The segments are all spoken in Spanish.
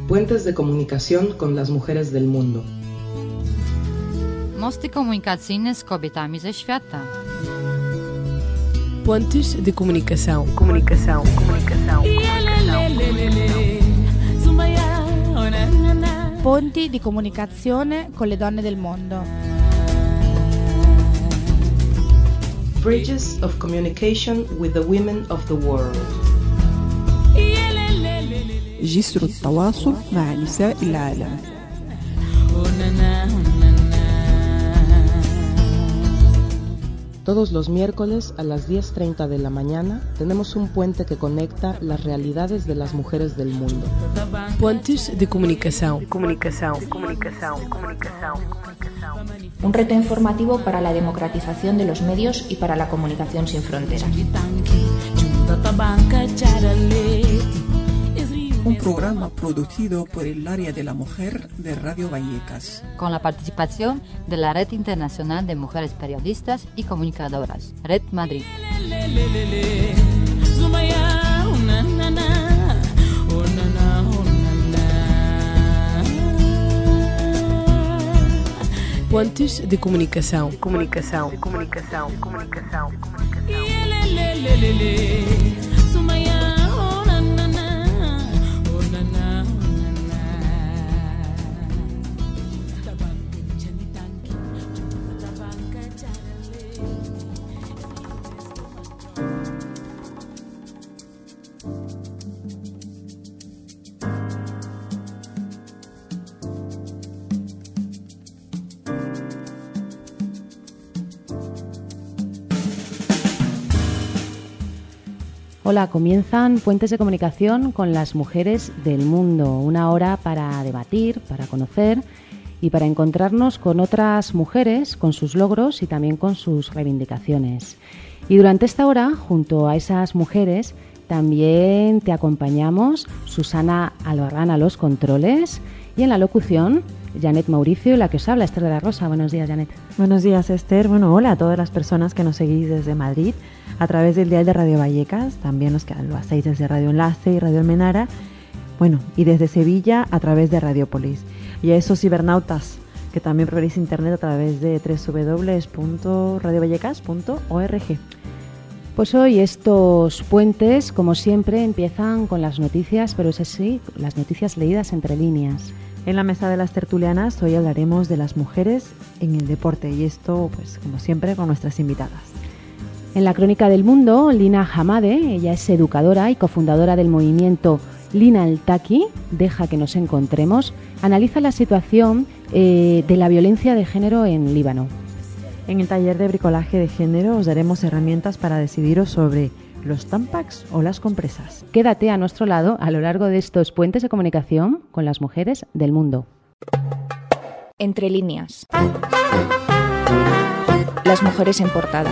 Puentes de comunicación con las mujeres del mundo. Mosty komunikacyjne z kobietami ze świata. Pontes de comunicação. Ponti di comunicazione con le donne del mondo. Bridges of communication with the women of the world. جسر التواصل مع نساء العالم. Todos los miércoles a las 10:30 de la mañana tenemos un puente que conecta las realidades de las mujeres del mundo. Pontes de comunicação. Un reto informativo para la democratización de los medios y para la comunicación sin fronteras. Un programa producido por el área de la mujer de Radio Vallecas. Con la participación de la Red Internacional de Mujeres Periodistas y Comunicadoras, Red Madrid. Pontes de comunicação. Hola, comienzan Puentes de Comunicación con las mujeres del mundo, una hora para debatir, para conocer y para encontrarnos con otras mujeres, con sus logros y también con sus reivindicaciones. Y durante esta hora, junto a esas mujeres, también te acompañamos Susana Albarrán a los controles y en la locución Janet Mauricio y la que os habla, Esther de la Rosa. Buenos días, Janet. Buenos días, Esther. Bueno, hola a todas las personas que nos seguís desde Madrid a través del dial de Radio Vallecas, también los que lo hacéis desde Radio Enlace y Radio Almenara, bueno, y desde Sevilla a través de Radiopolis. Y a esos cibernautas que también preferís internet a través de www.radiovallecas.org. Pues hoy estos puentes, como siempre, empiezan con las noticias, pero es así, las noticias leídas entre líneas. En la mesa de las tertulianas hoy hablaremos de las mujeres en el deporte y esto, pues como siempre, con nuestras invitadas. En la Crónica del Mundo, Lina Hamade, ella es educadora y cofundadora del movimiento Lina Altaki, Deja que nos encontremos, analiza la situación de la violencia de género en Líbano. En el taller de bricolaje de género os daremos herramientas para decidiros sobre los tampax o las compresas. Quédate a nuestro lado a lo largo de estos puentes de comunicación con las mujeres del mundo. Entre líneas. Las mujeres en portada.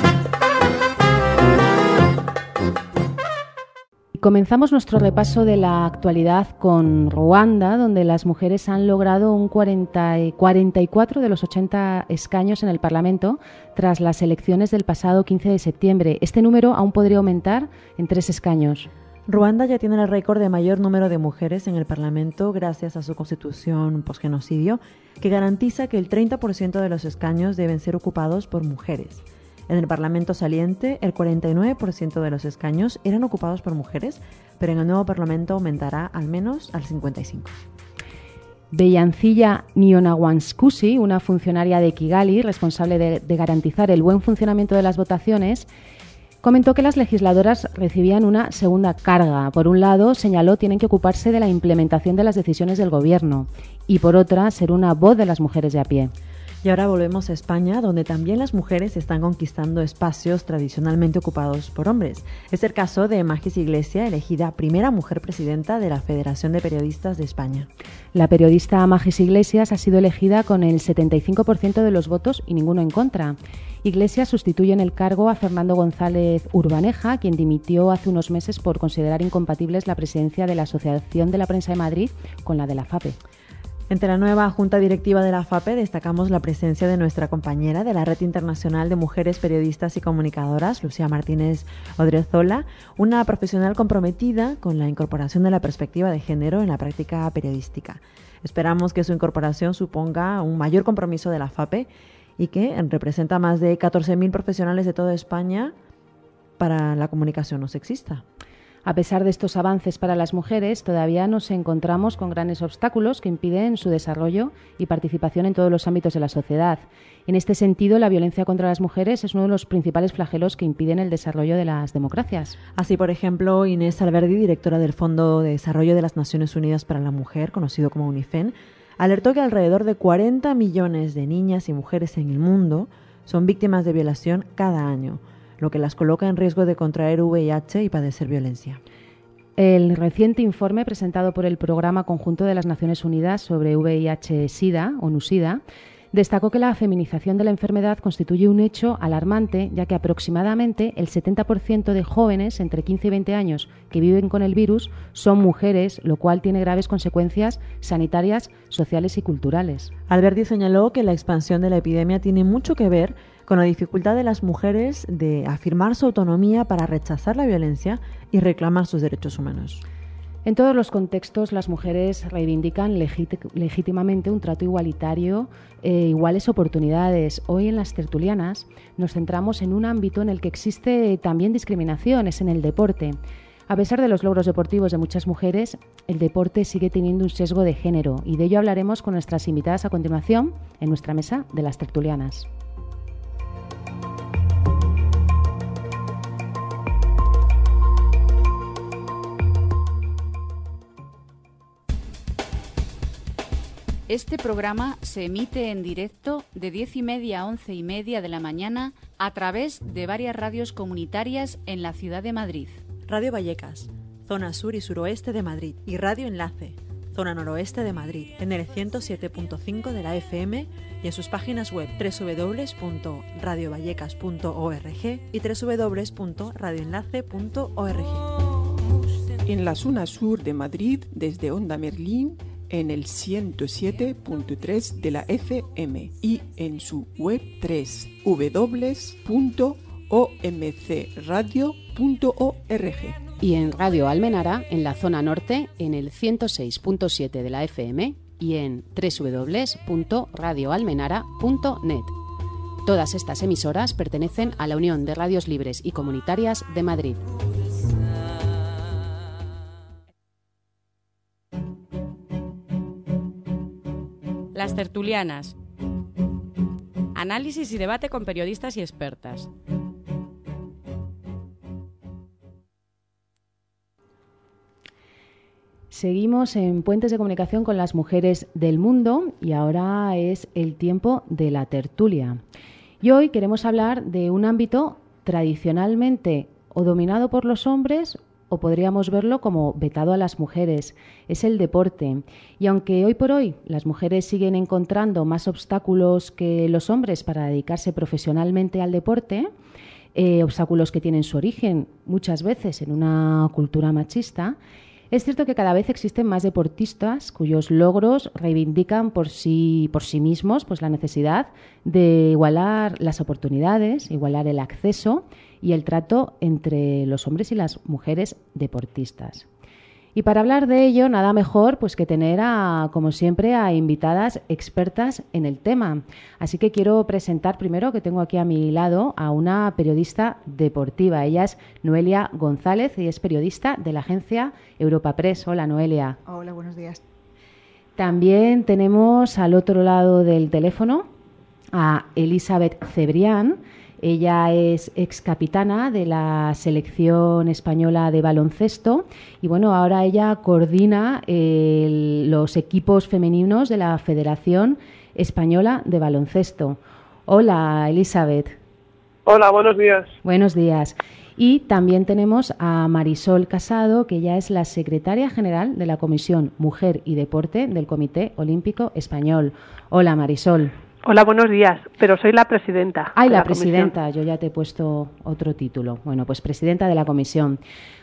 Comenzamos nuestro repaso de la actualidad con Ruanda, donde las mujeres han logrado un 44 de los 80 escaños en el Parlamento tras las elecciones del pasado 15 de septiembre. Este número aún podría aumentar en 3 escaños. Ruanda ya tiene el récord de mayor número de mujeres en el Parlamento gracias a su constitución posgenocidio, que garantiza que el 30% de los escaños deben ser ocupados por mujeres. En el Parlamento saliente, el 49% de los escaños eran ocupados por mujeres, pero en el nuevo Parlamento aumentará al menos al 55%. Beyancilla Nionawanskusi, una funcionaria de Kigali responsable de garantizar el buen funcionamiento de las votaciones, comentó que las legisladoras recibían una segunda carga. Por un lado, señaló, tienen que ocuparse de la implementación de las decisiones del Gobierno y, por otra, ser una voz de las mujeres de a pie. Y ahora volvemos a España, donde también las mujeres están conquistando espacios tradicionalmente ocupados por hombres. Es el caso de Magis Iglesia, elegida primera mujer presidenta de la Federación de Periodistas de España. La periodista Magis Iglesias ha sido elegida con el 75% de los votos y ninguno en contra. Iglesias sustituye en el cargo a Fernando González Urbaneja, quien dimitió hace unos meses por considerar incompatibles la presidencia de la Asociación de la Prensa de Madrid con la de la FAPE. Entre la nueva Junta Directiva de la FAPE destacamos la presencia de nuestra compañera de la Red Internacional de Mujeres Periodistas y Comunicadoras, Lucía Martínez Odriozola, una profesional comprometida con la incorporación de la perspectiva de género en la práctica periodística. Esperamos que su incorporación suponga un mayor compromiso de la FAPE y que representa más de 14.000 profesionales de toda España para la comunicación no sexista. A pesar de estos avances para las mujeres, todavía nos encontramos con grandes obstáculos que impiden su desarrollo y participación en todos los ámbitos de la sociedad. En este sentido, la violencia contra las mujeres es uno de los principales flagelos que impiden el desarrollo de las democracias. Así, por ejemplo, Inés Alberdi, directora del Fondo de Desarrollo de las Naciones Unidas para la Mujer, conocido como UNIFEN, alertó que alrededor de 40 millones de niñas y mujeres en el mundo son víctimas de violación cada año, lo que las coloca en riesgo de contraer VIH y padecer violencia. El reciente informe presentado por el Programa Conjunto de las Naciones Unidas sobre VIH-Sida, ONU-Sida, destacó que la feminización de la enfermedad constituye un hecho alarmante, ya que aproximadamente el 70% de jóvenes entre 15 y 20 años que viven con el virus son mujeres, lo cual tiene graves consecuencias sanitarias, sociales y culturales. Alberdi señaló que la expansión de la epidemia tiene mucho que ver con la dificultad de las mujeres de afirmar su autonomía para rechazar la violencia y reclamar sus derechos humanos. En todos los contextos, las mujeres reivindican legítimamente un trato igualitario e iguales oportunidades. Hoy en las tertulianas nos centramos en un ámbito en el que existe también discriminación, es en el deporte. A pesar de los logros deportivos de muchas mujeres, el deporte sigue teniendo un sesgo de género y de ello hablaremos con nuestras invitadas a continuación en nuestra mesa de las tertulianas. Este programa se emite en directo de 10:30 a 11:30 de la mañana a través de varias radios comunitarias en la ciudad de Madrid. Radio Vallecas, zona sur y suroeste de Madrid, y Radio Enlace, zona noroeste de Madrid, en el 107.5 de la FM y en sus páginas web www.radiovallecas.org y www.radioenlace.org. En la zona sur de Madrid, desde Onda Merlín, en el 107.3 de la FM y en su web www.omcradio.org. Y en Radio Almenara, en la zona norte, en el 106.7 de la FM y en www.radioalmenara.net. Todas estas emisoras pertenecen a la Unión de Radios Libres y Comunitarias de Madrid. Las tertulianas. Análisis y debate con periodistas y expertas. Seguimos en Puentes de Comunicación con las mujeres del mundo y ahora es el tiempo de la tertulia. Y hoy queremos hablar de un ámbito tradicionalmente o dominado por los hombres o podríamos verlo como vetado a las mujeres, es el deporte. Y aunque hoy por hoy las mujeres siguen encontrando más obstáculos que los hombres para dedicarse profesionalmente al deporte, obstáculos que tienen su origen muchas veces en una cultura machista, es cierto que cada vez existen más deportistas cuyos logros reivindican por sí mismos pues la necesidad de igualar las oportunidades, igualar el acceso y el trato entre los hombres y las mujeres deportistas. Y para hablar de ello, nada mejor pues que tener, como siempre, a invitadas expertas en el tema. Así que quiero presentar primero, que tengo aquí a mi lado, a una periodista deportiva. Ella es Noelia González y es periodista de la agencia Europa Press. Hola, Noelia. Hola, buenos días. También tenemos al otro lado del teléfono a Elisabeth Cebrián. Ella es excapitana de la selección española de baloncesto y bueno, ahora ella coordina los equipos femeninos de la Federación Española de Baloncesto. Hola, Elisabeth. Hola, buenos días. Buenos días. Y también tenemos a Marisol Casado, que ella es la secretaria general de la Comisión Mujer y Deporte del Comité Olímpico Español. Hola, Marisol. Hola, buenos días, pero soy la presidenta. Ay, la presidenta, yo ya te he puesto otro título. Bueno, pues presidenta de la comisión.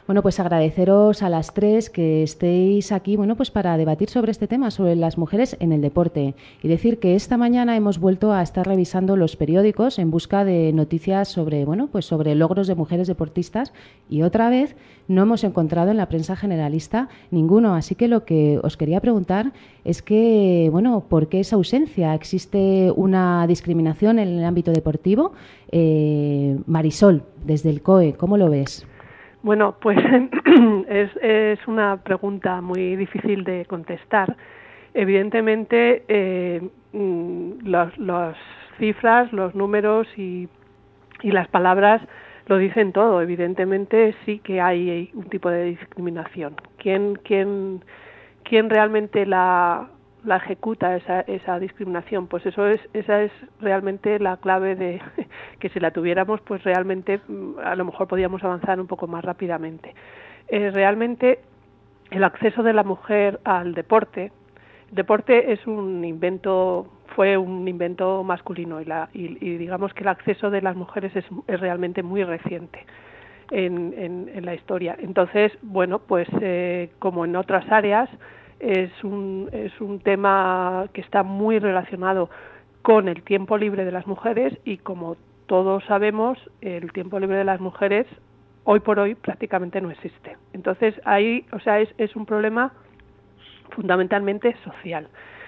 Bueno, pues agradeceros a las tres que estéis aquí, bueno, pues para debatir sobre este tema, sobre las mujeres en el deporte. Y decir que esta mañana hemos vuelto a estar revisando los periódicos en busca de noticias sobre, bueno, pues sobre logros de mujeres deportistas, y otra vez no hemos encontrado en la prensa generalista ninguno. Así que lo que os quería preguntar es que, bueno, ¿por qué esa ausencia? ¿Existe una discriminación en el ámbito deportivo? Marisol, desde el COE, ¿cómo lo ves? Bueno, pues es una pregunta muy difícil de contestar. Evidentemente, las cifras, los números y las palabras lo dicen todo. Evidentemente sí que hay un tipo de discriminación. ¿Quién realmente la ejecuta esa discriminación? Pues esa es realmente la clave de que si la tuviéramos, pues realmente a lo mejor podríamos avanzar un poco más rápidamente. Realmente el acceso de la mujer al deporte, el deporte fue un invento masculino y digamos que el acceso de las mujeres es realmente muy reciente en la historia. Entonces, bueno, pues como en otras áreas, es un tema que está muy relacionado con el tiempo libre de las mujeres, y como todos sabemos, el tiempo libre de las mujeres hoy por hoy prácticamente no existe. Entonces ahí, o sea, es un problema fundamentalmente social.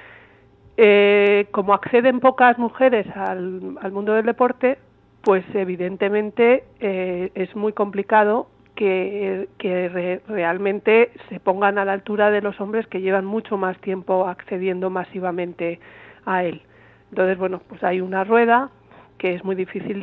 Como acceden pocas mujeres al mundo del deporte, pues evidentemente es muy complicado que realmente se pongan a la altura de los hombres que llevan mucho más tiempo accediendo masivamente a él. Entonces, bueno, pues hay una rueda que es muy difícil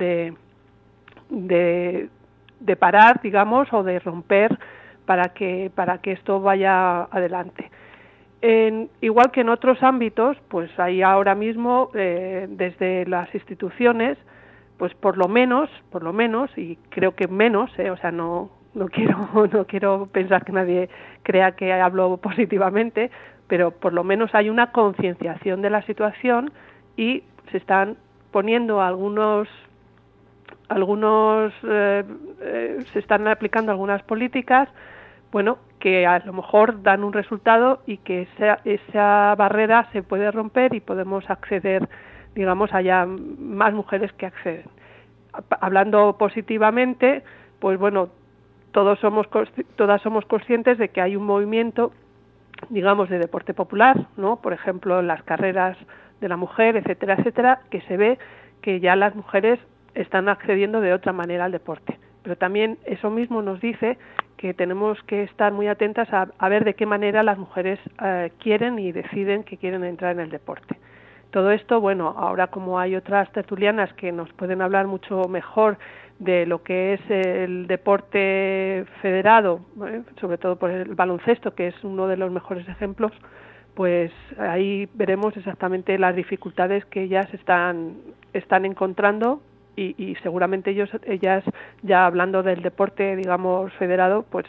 de parar, digamos, o de romper para que esto vaya adelante. Igual que en otros ámbitos, pues hay ahora mismo desde las instituciones, pues por lo menos, y creo que menos, o sea, no quiero pensar que nadie crea que hablo positivamente, pero por lo menos hay una concienciación de la situación y se están poniendo se están aplicando algunas políticas, bueno, que a lo mejor dan un resultado y que esa barrera se puede romper y podemos acceder, digamos, haya más mujeres que acceden. Hablando positivamente, pues bueno, todas somos conscientes de que hay un movimiento, digamos, de deporte popular, ¿no? Por ejemplo, las carreras de la mujer, etcétera, etcétera, que se ve que ya las mujeres están accediendo de otra manera al deporte. Pero también eso mismo nos dice que tenemos que estar muy atentas a ver de qué manera las mujeres quieren y deciden que quieren entrar en el deporte. Todo esto, bueno, ahora como hay otras tertulianas que nos pueden hablar mucho mejor de lo que es el deporte federado, sobre todo por el baloncesto, que es uno de los mejores ejemplos, pues ahí veremos exactamente las dificultades que ellas están encontrando y seguramente ellas ya hablando del deporte, digamos, federado, pues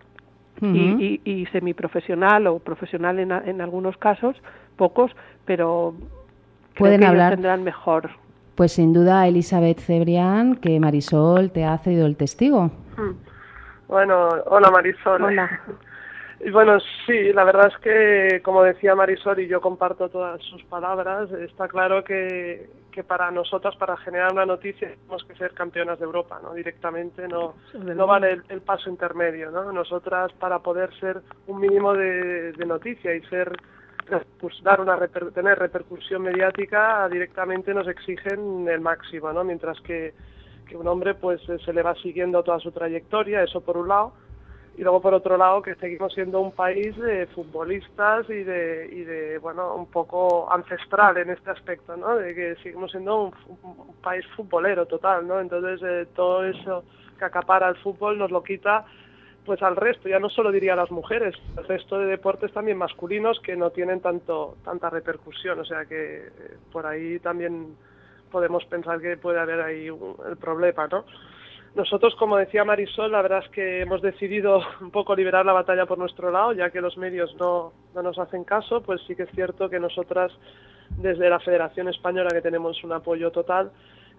y semiprofesional o profesional en algunos casos, pocos, pero pueden hablar, tendrán mejor. Pues sin duda Elizabeth Cebrián, que Marisol te ha cedido el testigo. Bueno, hola Marisol. Hola. Y bueno, sí, la verdad es que, como decía Marisol, y yo comparto todas sus palabras, está claro que para nosotras, para generar una noticia, tenemos que ser campeonas de Europa, ¿no? Directamente no vale el paso intermedio, ¿no? Nosotras, para poder ser un mínimo de noticia y pues tener repercusión mediática, directamente nos exigen el máximo, ¿no? Mientras que un hombre pues se le va siguiendo toda su trayectoria, eso por un lado, y luego por otro lado que seguimos siendo un país de futbolistas y de bueno, un poco ancestral en este aspecto, ¿no? De que seguimos siendo un país futbolero total, ¿no? Entonces todo eso que acapara el fútbol nos lo quita pues al resto, ya no solo diría a las mujeres, el resto de deportes también masculinos que no tienen tanta repercusión, o sea que por ahí también podemos pensar que puede haber ahí el problema, ¿no? Nosotros, como decía Marisol, la verdad es que hemos decidido un poco liberar la batalla por nuestro lado, ya que los medios no nos hacen caso, pues sí que es cierto que nosotras, desde la Federación Española, que tenemos un apoyo total,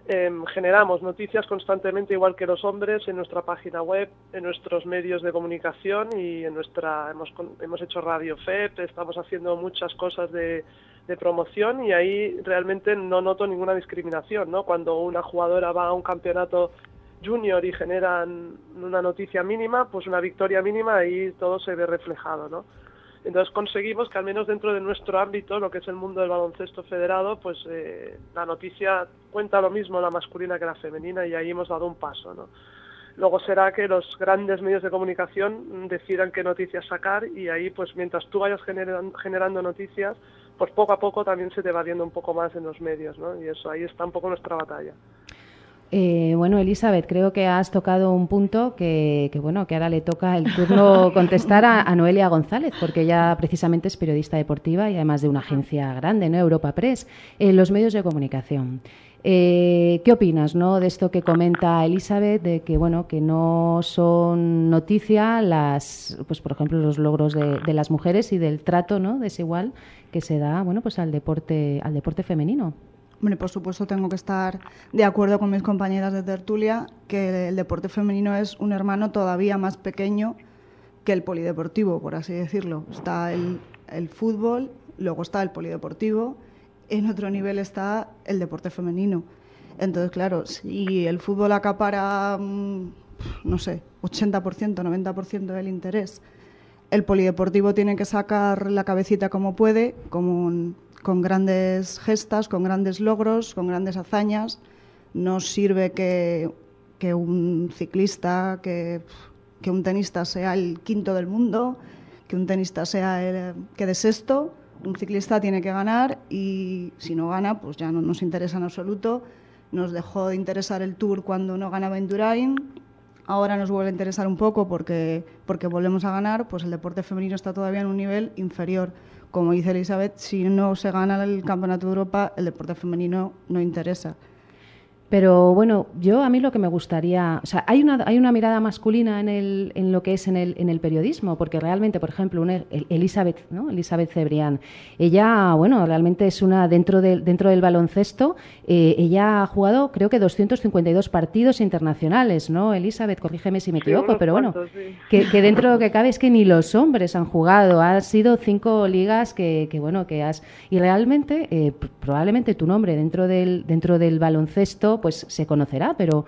generamos noticias constantemente, igual que los hombres, en nuestra página web, en nuestros medios de comunicación y hemos hecho Radio FEP, estamos haciendo muchas cosas de promoción y ahí realmente no noto ninguna discriminación, ¿no? Cuando una jugadora va a un campeonato junior y generan una noticia mínima, pues una victoria mínima, ahí todo se ve reflejado, ¿no? Entonces conseguimos que al menos dentro de nuestro ámbito, lo que es el mundo del baloncesto federado, pues la noticia cuenta lo mismo la masculina que la femenina y ahí hemos dado un paso, ¿no? Luego será que los grandes medios de comunicación decidan qué noticias sacar y ahí pues mientras tú vayas generando noticias, pues poco a poco también se te va viendo un poco más en los medios, ¿no? Y eso, ahí está un poco nuestra batalla. Bueno, Elizabeth, creo que has tocado un punto que ahora le toca el turno contestar a Noelia González, porque ella precisamente es periodista deportiva y además de una agencia grande, ¿no? Europa Press, en los medios de comunicación. ¿Qué opinas, no, de esto que comenta Elizabeth, de que que no son noticia pues por ejemplo los logros de las mujeres y del trato, ¿no?, desigual que se da pues al deporte femenino? Hombre, por supuesto tengo que estar de acuerdo con mis compañeras de tertulia que el deporte femenino es un hermano todavía más pequeño que el polideportivo, por así decirlo. Está el fútbol, luego está el polideportivo, en otro nivel está el deporte femenino. Entonces, claro, si el fútbol acapara, 80%, 90% del interés, el polideportivo tiene que sacar la cabecita como puede, con grandes gestas, con grandes logros, con grandes hazañas. No sirve que un ciclista, que un tenista sea el quinto del mundo, que un tenista sea quede sexto. Un ciclista tiene que ganar y si no gana, pues ya no nos interesa en absoluto. Nos dejó de interesar el Tour cuando no ganaba Indurain. Ahora nos vuelve a interesar un poco porque volvemos a ganar, pues el deporte femenino está todavía en un nivel inferior. Como dice Elizabeth, si no se gana el Campeonato de Europa, el deporte femenino no interesa. Pero a mí lo que me gustaría, o sea, hay una mirada masculina en lo que es en el periodismo, porque realmente, por ejemplo, Elizabeth, ¿no? Elizabeth Cebrián, ella, realmente es una dentro del baloncesto, ella ha jugado, creo que 252 partidos internacionales, ¿no? Elizabeth, corrígeme si me equivoco, pero sí. que dentro de lo que cabe es que ni los hombres han jugado, han sido 5 ligas que has, y realmente, probablemente tu nombre dentro del baloncesto pues se conocerá, pero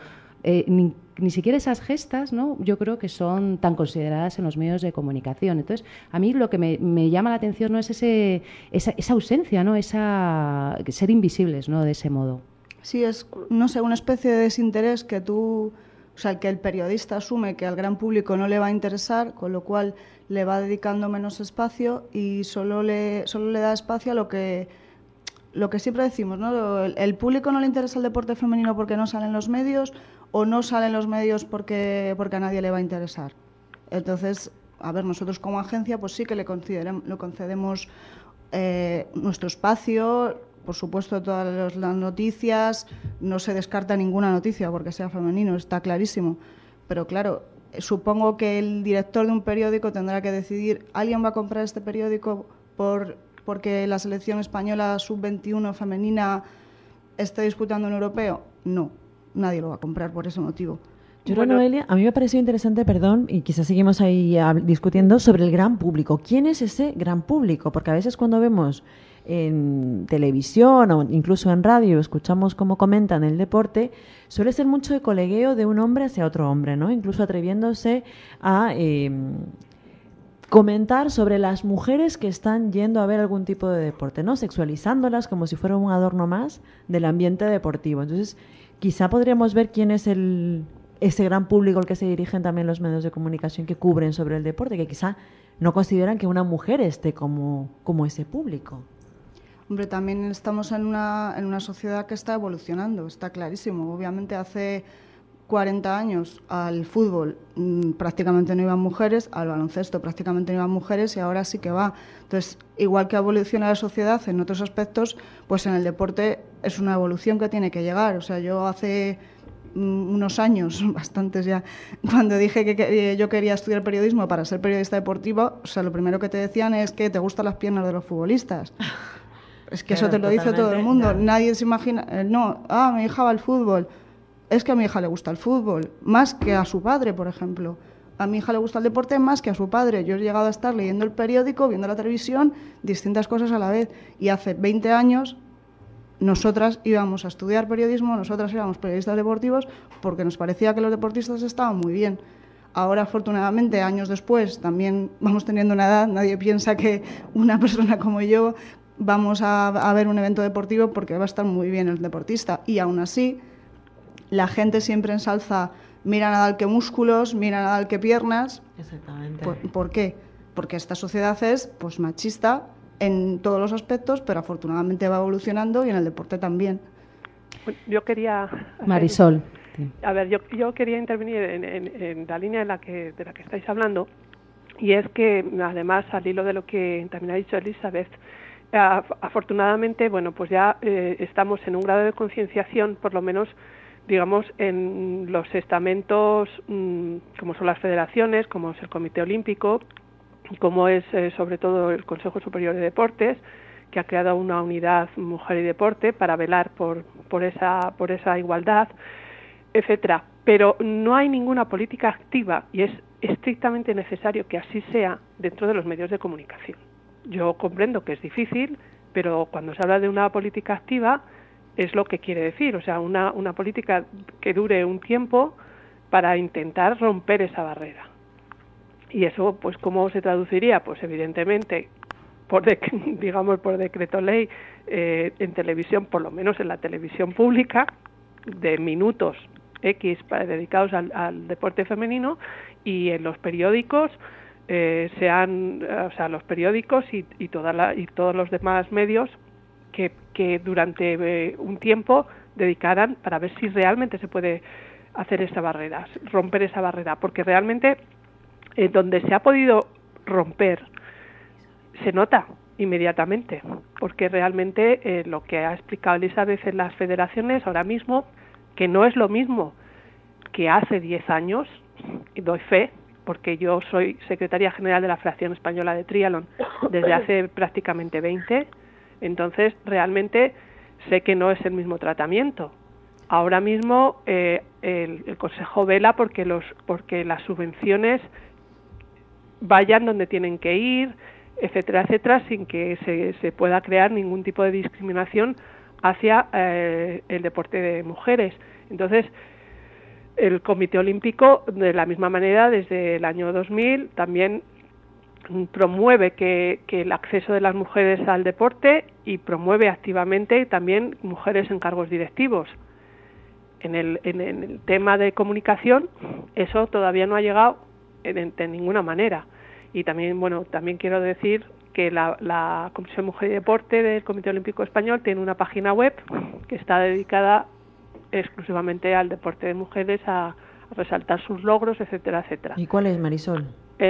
ni siquiera esas gestas, ¿no?, yo creo que son tan consideradas en los medios de comunicación. Entonces, a mí lo que me llama la atención no es esa ausencia, ¿no?, esa ser invisibles, ¿no?, de ese modo. Sí, es, una especie de desinterés que que el periodista asume que al gran público no le va a interesar, con lo cual le va dedicando menos espacio y solo le da espacio a lo que siempre decimos, ¿no? El público no le interesa el deporte femenino porque no salen los medios o no salen los medios porque a nadie le va a interesar. Entonces, a ver, nosotros como agencia pues sí que le concedemos nuestro espacio, por supuesto todas las noticias, no se descarta ninguna noticia porque sea femenino, está clarísimo. Pero claro, supongo que el director de un periódico tendrá que decidir, ¿alguien va a comprar este periódico porque la selección española sub-21 femenina está disputando un europeo? No, nadie lo va a comprar por ese motivo. Yo creo, Noelia, a mí me ha parecido interesante, y quizás seguimos ahí discutiendo sobre el gran público. ¿Quién es ese gran público? Porque a veces cuando vemos en televisión o incluso en radio, escuchamos cómo comentan el deporte, suele ser mucho de colegueo de un hombre hacia otro hombre, ¿no? Incluso atreviéndose a comentar sobre las mujeres que están yendo a ver algún tipo de deporte, ¿no? Sexualizándolas como si fuera un adorno más del ambiente deportivo. Entonces, quizá podríamos ver quién es ese gran público al que se dirigen también los medios de comunicación que cubren sobre el deporte, que quizá no consideran que una mujer esté como ese público. Hombre, también estamos en una sociedad que está evolucionando, está clarísimo. Obviamente hace 40 años al fútbol prácticamente no iban mujeres, al baloncesto prácticamente no iban mujeres y ahora sí que va. Entonces, igual que evoluciona la sociedad en otros aspectos, pues en el deporte es una evolución que tiene que llegar. O sea, yo hace unos años, bastantes ya, cuando dije que yo quería estudiar periodismo para ser periodista deportivo, o sea, lo primero que te decían es que te gustan las piernas de los futbolistas. Es que eso te lo dice todo el mundo. Ya. Nadie se imagina, mi hija va al fútbol. Es que a mi hija le gusta el fútbol, más que a su padre, por ejemplo. A mi hija le gusta el deporte más que a su padre. Yo he llegado a estar leyendo el periódico, viendo la televisión, distintas cosas a la vez. Y hace 20 años nosotras íbamos a estudiar periodismo, nosotras éramos periodistas deportivos porque nos parecía que los deportistas estaban muy bien. Ahora, afortunadamente, años después, también vamos teniendo una edad, nadie piensa que una persona como yo vamos a ver un evento deportivo porque va a estar muy bien el deportista. Y aún así, la gente siempre ensalza, mira a Nadal que músculos, mira a Nadal que piernas. Exactamente. ¿Por qué? Porque esta sociedad es pues machista en todos los aspectos, pero afortunadamente va evolucionando y en el deporte también. Yo quería... Marisol. A ver, yo quería intervenir en la línea de la que estáis hablando, y es que, además, al hilo de lo que también ha dicho Elizabeth, afortunadamente, bueno, pues ya estamos en un grado de concienciación, por lo menos, digamos, en los estamentos, como son las federaciones, como es el Comité Olímpico, como es sobre todo el Consejo Superior de Deportes, que ha creado una unidad Mujer y Deporte para velar por esa igualdad, etcétera. Pero no hay ninguna política activa, y es estrictamente necesario que así sea dentro de los medios de comunicación. Yo comprendo que es difícil, pero cuando se habla de una política activa es lo que quiere decir, o sea, una política que dure un tiempo para intentar romper esa barrera. Y eso, pues, ¿cómo se traduciría? Pues, evidentemente, por decreto ley, en televisión, por lo menos en la televisión pública, de minutos X dedicados al deporte femenino, y en los periódicos, los periódicos y todos los demás medios que durante un tiempo dedicaran para ver si realmente se puede hacer esa barrera, romper esa barrera, porque realmente donde se ha podido romper se nota inmediatamente, porque realmente lo que ha explicado Elizabeth en las federaciones ahora mismo, que no es lo mismo que hace 10 años, y doy fe, porque yo soy secretaria general de la Federación Española de Triatlón desde hace prácticamente 20, entonces realmente sé que no es el mismo tratamiento. Ahora mismo el Consejo vela porque las subvenciones vayan donde tienen que ir, etcétera, etcétera, sin que se pueda crear ningún tipo de discriminación hacia el deporte de mujeres. Entonces, el Comité Olímpico, de la misma manera, desde el año 2000, también promueve que el acceso de las mujeres al deporte, y promueve activamente también mujeres en cargos directivos. En el tema de comunicación, eso todavía no ha llegado de ninguna manera. Y también, también quiero decir que la Comisión Mujer y Deporte del Comité Olímpico Español tiene una página web que está dedicada exclusivamente al deporte de mujeres, a resaltar sus logros, etcétera, etcétera. ¿Y cuál es, Marisol?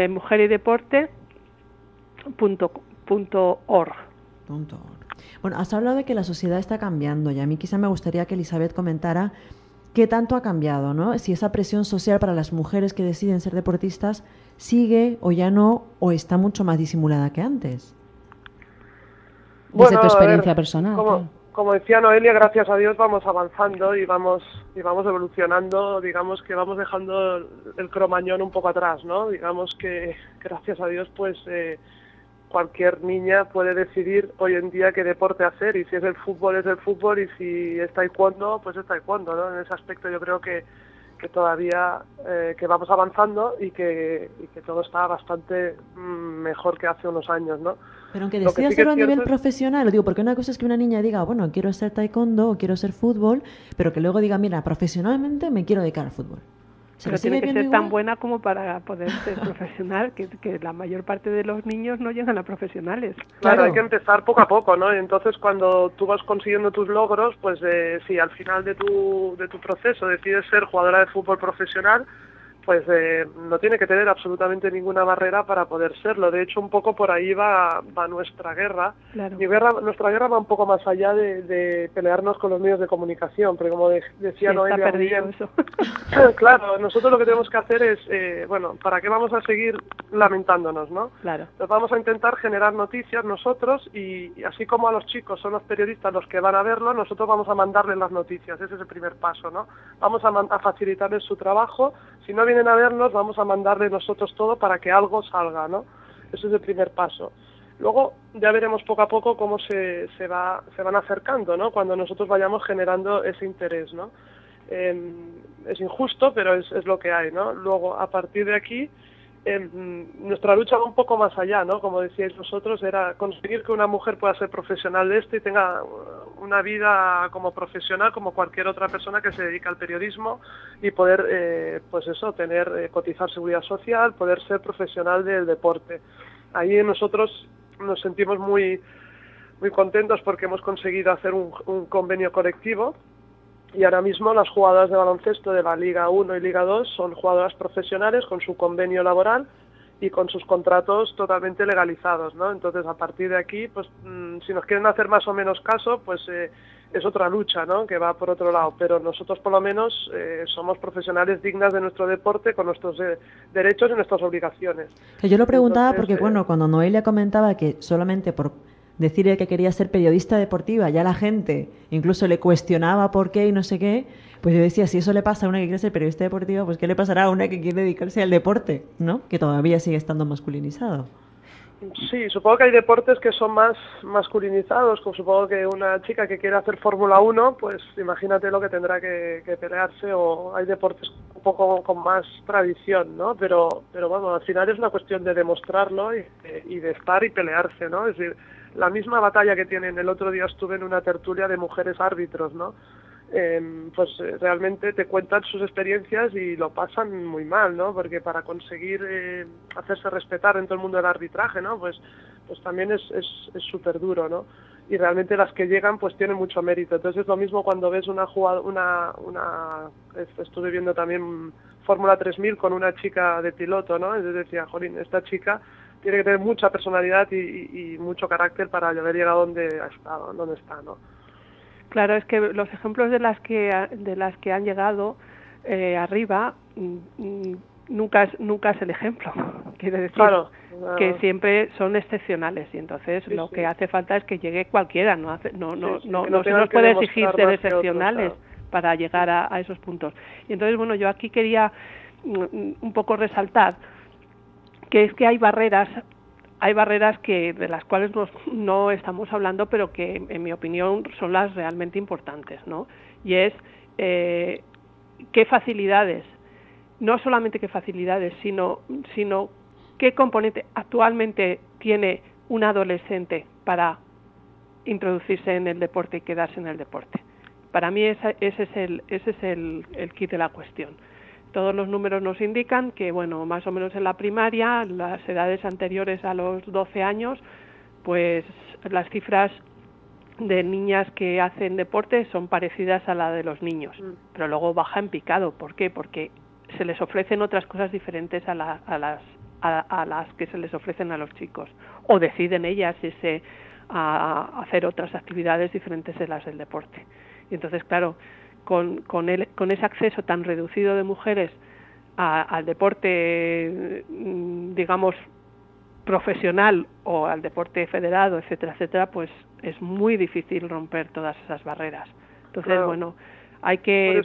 mujerydeporte.org. Bueno, has hablado de que la sociedad está cambiando, y a mí quizá me gustaría que Elizabeth comentara qué tanto ha cambiado, ¿no? Si esa presión social para las mujeres que deciden ser deportistas sigue o ya no, o está mucho más disimulada que antes. Desde tu experiencia personal. Como decía Noelia, gracias a Dios vamos avanzando y vamos evolucionando, digamos que vamos dejando el cromañón un poco atrás, ¿no? Digamos que gracias a Dios pues cualquier niña puede decidir hoy en día qué deporte hacer, y si es el fútbol es el fútbol, y si es taekwondo pues es taekwondo, ¿no? En ese aspecto yo creo que todavía que vamos avanzando y que todo está bastante mejor que hace unos años, ¿no? Pero aunque decida hacerlo a nivel profesional, lo digo, porque una cosa es que una niña diga, bueno, quiero ser taekwondo o quiero ser fútbol, pero que luego diga, mira, profesionalmente me quiero dedicar al fútbol. Pero tiene que ser tan buena como para poder ser profesional, que la mayor parte de los niños no llegan a profesionales. Claro, hay que empezar poco a poco, ¿no? Entonces, cuando tú vas consiguiendo tus logros, pues si al final de tu proceso decides ser jugadora de fútbol profesional, pues no tiene que tener absolutamente ninguna barrera para poder serlo. De hecho, un poco por ahí va nuestra guerra. Claro. Nuestra guerra va un poco más allá de pelearnos con los medios de comunicación, porque como decía Noelia, está perdido eso. Claro, nosotros lo que tenemos que hacer es, ¿para qué vamos a seguir lamentándonos, ¿no? Claro. Entonces vamos a intentar generar noticias nosotros y así como a los chicos son los periodistas los que van a verlo, nosotros vamos a mandarles las noticias. Ese es el primer paso, ¿no? Vamos a facilitarles su trabajo. Si no vienen a vernos, vamos a mandarles nosotros todo para que algo salga, ¿no? Ese es el primer paso. Luego ya veremos poco a poco cómo se van acercando, ¿no? Cuando nosotros vayamos generando ese interés, ¿no? Es injusto, pero es lo que hay, ¿no? Luego, a partir de aquí, nuestra lucha va un poco más allá, ¿no? Como decíais vosotros, era conseguir que una mujer pueda ser profesional de esto y tenga una vida como profesional como cualquier otra persona que se dedica al periodismo y poder, pues eso, cotizar seguridad social, poder ser profesional del deporte. Ahí nosotros nos sentimos muy contentos porque hemos conseguido hacer un convenio colectivo. Y ahora mismo las jugadoras de baloncesto de la Liga 1 y Liga 2 son jugadoras profesionales con su convenio laboral y con sus contratos totalmente legalizados, ¿no? Entonces, a partir de aquí, pues si nos quieren hacer más o menos caso, pues es otra lucha, ¿no? Que va por otro lado. Pero nosotros, por lo menos, somos profesionales dignas de nuestro deporte con nuestros derechos y nuestras obligaciones. Que yo lo preguntaba Entonces, porque, bueno, cuando Noelia comentaba que solamente por decir que quería ser periodista deportiva, ya la gente incluso le cuestionaba por qué y no sé qué, pues yo decía, si eso le pasa a una que quiere ser periodista deportiva, pues ¿qué le pasará a una que quiere dedicarse al deporte, ¿no? Que todavía sigue estando masculinizado. Sí, supongo que hay deportes que son más masculinizados, como supongo que una chica que quiere hacer Fórmula 1, pues imagínate lo que tendrá que pelearse, o hay deportes un poco con más tradición, ¿no? Pero bueno, al final es una cuestión de demostrarlo y de estar y pelearse, ¿no? Es decir, la misma batalla que tienen. El otro día estuve en una tertulia de mujeres árbitros, ¿no? Pues realmente te cuentan sus experiencias y lo pasan muy mal, ¿no? Porque para conseguir hacerse respetar en todo el mundo del arbitraje, ¿no? Pues también es súper duro, ¿no? Y realmente las que llegan pues tienen mucho mérito. Entonces es lo mismo cuando ves estuve viendo también Fórmula 3000 con una chica de piloto, ¿no? Entonces decía, jolín, esta chica tiene que tener mucha personalidad y mucho carácter para haber llegado donde está, ¿no? Claro, es que los ejemplos de las que han llegado arriba nunca es el ejemplo. Quiere decir que siempre son excepcionales y entonces lo que hace falta es que llegue cualquiera. No se nos puede exigir ser excepcionales para llegar a esos puntos. Y entonces, bueno, yo aquí quería un poco resaltar que es que hay barreras de las cuales no estamos hablando, pero que en mi opinión son las realmente importantes, ¿no? Y es qué facilidades, no solamente qué facilidades, sino qué componente actualmente tiene un adolescente para introducirse en el deporte y quedarse en el deporte. Para mí ese es el quid de la cuestión. Todos los números nos indican que, bueno, más o menos en la primaria, las edades anteriores a los 12 años, pues las cifras de niñas que hacen deporte son parecidas a la de los niños, pero luego baja en picado. ¿Por qué? Porque se les ofrecen otras cosas diferentes a las que se les ofrecen a los chicos, o deciden ellas a hacer otras actividades diferentes de las del deporte. Y entonces, claro, con ese acceso tan reducido de mujeres al deporte, digamos, profesional o al deporte federado, etcétera, pues es muy difícil romper todas esas barreras. Entonces, bueno, hay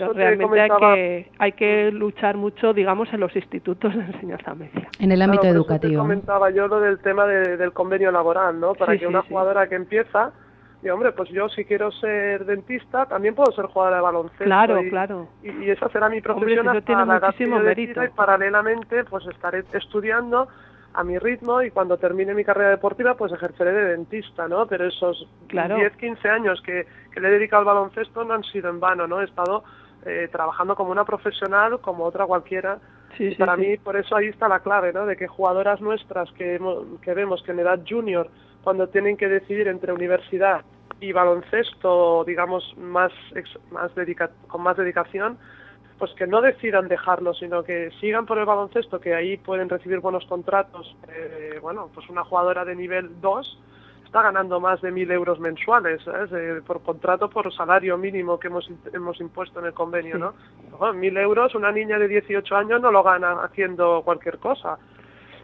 que luchar mucho, digamos, en los institutos de enseñanza media. En el ámbito educativo. Por eso te comentaba yo lo del tema del convenio laboral, ¿no? Para que una jugadora que empieza, y hombre, pues yo si quiero ser dentista, también puedo ser jugadora de baloncesto. Claro. Y esa será mi profesión hasta la edad que yo decida, y paralelamente pues estaré estudiando a mi ritmo y cuando termine mi carrera deportiva pues ejerceré de dentista, ¿no? Pero esos 10, 15 años que le he dedicado al baloncesto no han sido en vano, ¿no? He estado trabajando como una profesional, como otra cualquiera. Y para mí, por eso ahí está la clave, ¿no? De que jugadoras nuestras que vemos que en edad junior, cuando tienen que decidir entre universidad y baloncesto, digamos, con más dedicación, pues que no decidan dejarlo, sino que sigan por el baloncesto, que ahí pueden recibir buenos contratos. Bueno, pues una jugadora de nivel 2 está ganando más de 1.000 euros mensuales, ¿sabes? Por contrato, por salario mínimo que hemos impuesto en el convenio, ¿no? Bueno, 1.000 euros, una niña de 18 años no lo gana haciendo cualquier cosa.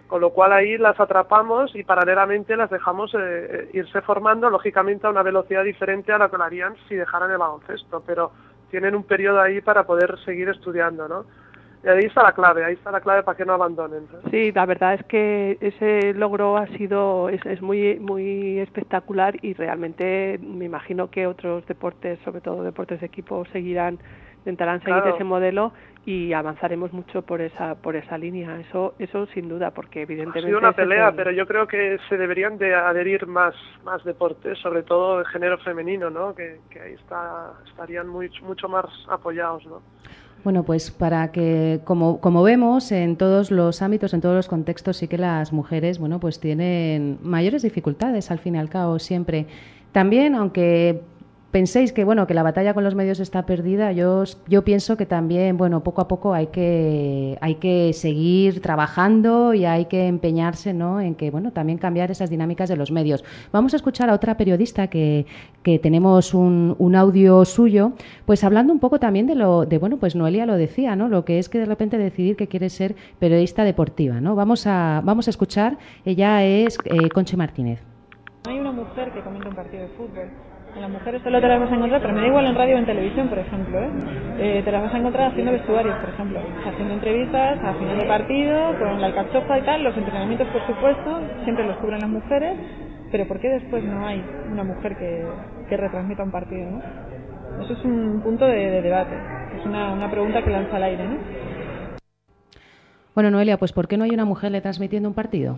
Con lo cual ahí las atrapamos y paralelamente las dejamos irse formando, lógicamente a una velocidad diferente a la que lo harían si dejaran el baloncesto, pero tienen un periodo ahí para poder seguir estudiando, ¿no? Y ahí está la clave para que no abandonen, ¿no? Sí, la verdad es que ese logro es muy muy espectacular y realmente me imagino que otros deportes, sobre todo deportes de equipo, intentarán seguir ese modelo y avanzaremos mucho por esa línea, eso sin duda, porque evidentemente ha sido una pelea, pero yo creo que se deberían de adherir más deportes, sobre todo de género femenino, ¿no? Que ahí estarían mucho más apoyados, ¿no? Bueno, pues para que, como vemos, en todos los ámbitos, en todos los contextos, sí que las mujeres, bueno, pues tienen mayores dificultades, al fin y al cabo, siempre. También, aunque penséis que, bueno, que la batalla con los medios está perdida, yo pienso que también, bueno, poco a poco hay que seguir trabajando y hay que empeñarse, ¿no?, en que, bueno, también cambiar esas dinámicas de los medios. Vamos a escuchar a otra periodista que tenemos un audio suyo, pues hablando un poco también bueno, pues Noelia lo decía, ¿no?, lo que es que de repente decidir que quiere ser periodista deportiva, ¿no? Vamos a escuchar, ella es Conchi Martínez. Hay una mujer que comenta un partido de fútbol. En las mujeres solo te las vas a encontrar, pero me da igual en radio o en televisión, por ejemplo, te las vas a encontrar haciendo vestuarios, por ejemplo, haciendo entrevistas a final de partido, con la alcachofa y tal. Los entrenamientos, por supuesto, siempre los cubren las mujeres, pero ¿por qué después no hay una mujer que retransmita un partido, ¿no? Eso es un punto de debate, es una pregunta que lanza al aire, ¿no? Bueno, Noelia, pues ¿por qué no hay una mujer retransmitiendo un partido?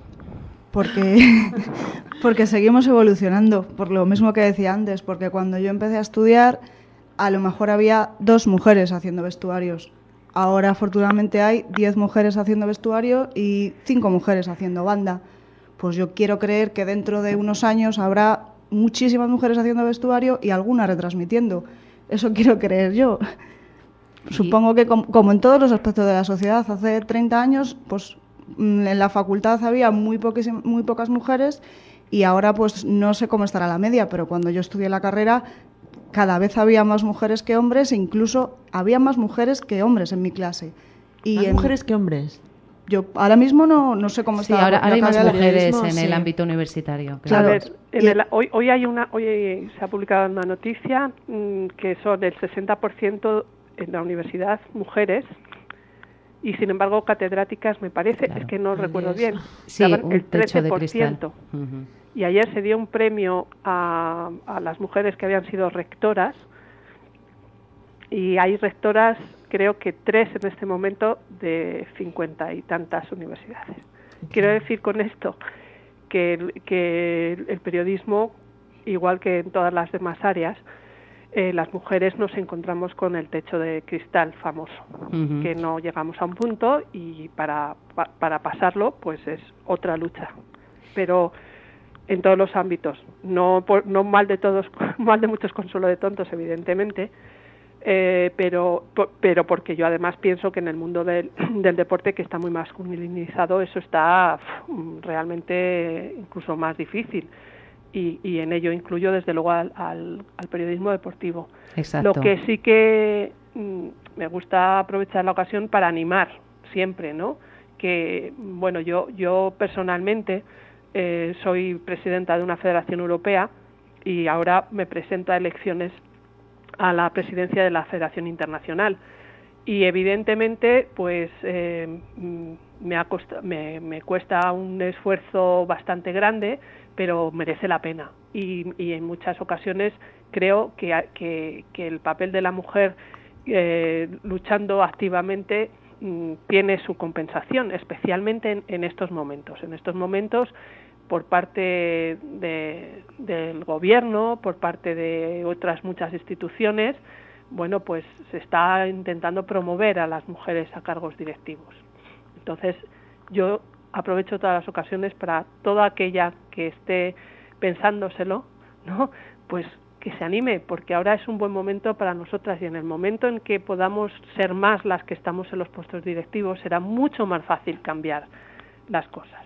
Porque seguimos evolucionando, por lo mismo que decía antes, porque cuando yo empecé a estudiar, a lo mejor había 2 mujeres haciendo vestuarios. Ahora, afortunadamente, hay 10 mujeres haciendo vestuario y 5 mujeres haciendo banda. Pues yo quiero creer que dentro de unos años habrá muchísimas mujeres haciendo vestuario y algunas retransmitiendo. Eso quiero creer yo. Supongo que, como en todos los aspectos de la sociedad, hace 30 años, pues en la facultad había muy pocas mujeres y ahora pues no sé cómo estará la media, pero cuando yo estudié la carrera cada vez había más mujeres que hombres e incluso había más mujeres que hombres en mi clase. ¿Más mujeres que hombres? Yo ahora mismo no sé cómo está. Sí, ahora hay más mujeres en el ámbito universitario. Claro. A ver, hoy se ha publicado una noticia que son el 60% en la universidad mujeres. Y sin embargo, catedráticas, me parece, es que no recuerdo bien, sí, estaban el 13%. Y ayer se dio un premio a las mujeres que habían sido rectoras, y hay rectoras, creo que 3 en este momento, de 50 y tantas universidades. Quiero decir con esto que el periodismo, igual que en todas las demás áreas, las mujeres nos encontramos con el techo de cristal famoso, que no llegamos a un punto y para pasarlo pues es otra lucha, pero en todos los ámbitos, no mal de muchos consuelo de tontos, evidentemente, pero porque yo además pienso que en el mundo del deporte, que está muy masculinizado, eso está realmente incluso más difícil. Y en ello incluyo desde luego al periodismo deportivo. Exacto. Lo que sí que me gusta aprovechar la ocasión para animar siempre, ¿no? Que, bueno, yo personalmente soy presidenta de una federación europea y ahora me presento a elecciones a la presidencia de la Federación Internacional. Y evidentemente, pues me cuesta un esfuerzo bastante grande, pero merece la pena. Y en muchas ocasiones creo que el papel de la mujer luchando activamente tiene su compensación, especialmente en estos momentos. En estos momentos, por parte del gobierno, por parte de otras muchas instituciones, bueno, pues se está intentando promover a las mujeres a cargos directivos. Entonces, yo aprovecho todas las ocasiones para toda aquella que esté pensándoselo, ¿no? Pues que se anime, porque ahora es un buen momento para nosotras y en el momento en que podamos ser más las que estamos en los puestos directivos será mucho más fácil cambiar las cosas.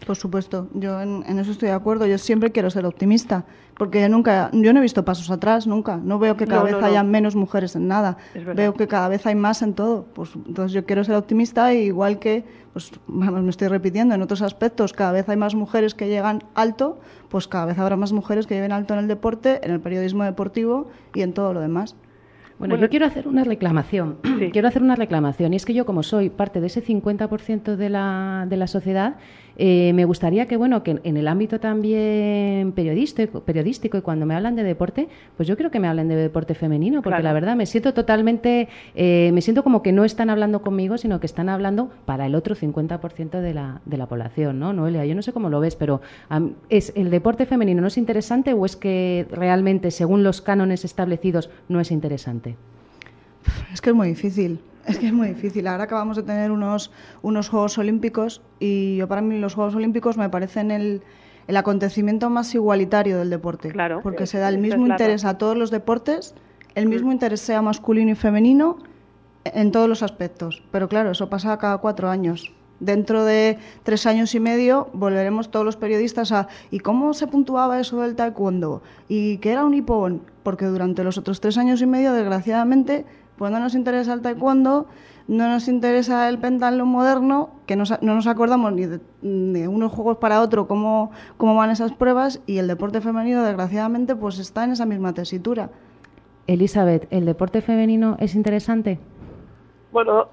Por supuesto, yo en eso estoy de acuerdo. Yo siempre quiero ser optimista, porque yo no he visto pasos atrás, nunca. No veo que cada vez haya menos mujeres en nada. Veo que cada vez hay más en todo. Pues entonces yo quiero ser optimista, y igual que, pues vamos, me estoy repitiendo, en otros aspectos cada vez hay más mujeres que llegan alto, pues cada vez habrá más mujeres que lleguen alto en el deporte, en el periodismo deportivo y en todo lo demás. Bueno, yo quiero hacer una reclamación. Sí. Quiero hacer una reclamación. Y es que yo, como soy parte de ese 50% de la sociedad, me gustaría que, bueno, que en el ámbito también periodístico, y cuando me hablan de deporte, pues yo quiero que me hablen de deporte femenino, porque la verdad me siento totalmente, me siento como que no están hablando conmigo, sino que están hablando para el otro 50% de la población, ¿no? Noelia, yo no sé cómo lo ves, pero ¿es el deporte femenino no es interesante, o es que realmente, según los cánones establecidos, no es interesante? Es que es muy difícil. Ahora acabamos de tener unos Juegos Olímpicos, y yo, para mí, los Juegos Olímpicos me parecen el acontecimiento más igualitario del deporte. Claro. Porque se da el mismo interés a todos los deportes, el mismo interés, sea masculino y femenino, en todos los aspectos. Pero claro, eso pasa cada 4 años. Dentro de 3 años y medio volveremos todos los periodistas a ¿y cómo se puntuaba eso del taekwondo? ¿Y qué era un ippon? Porque durante los otros 3 años y medio, desgraciadamente, pues no nos interesa el taekwondo, no nos interesa el pentatlón moderno, que no nos acordamos ni de unos juegos para otro cómo van esas pruebas, y el deporte femenino, desgraciadamente, pues está en esa misma tesitura. Elizabeth, ¿el deporte femenino es interesante? Bueno,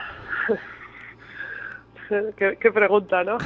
qué pregunta, ¿no?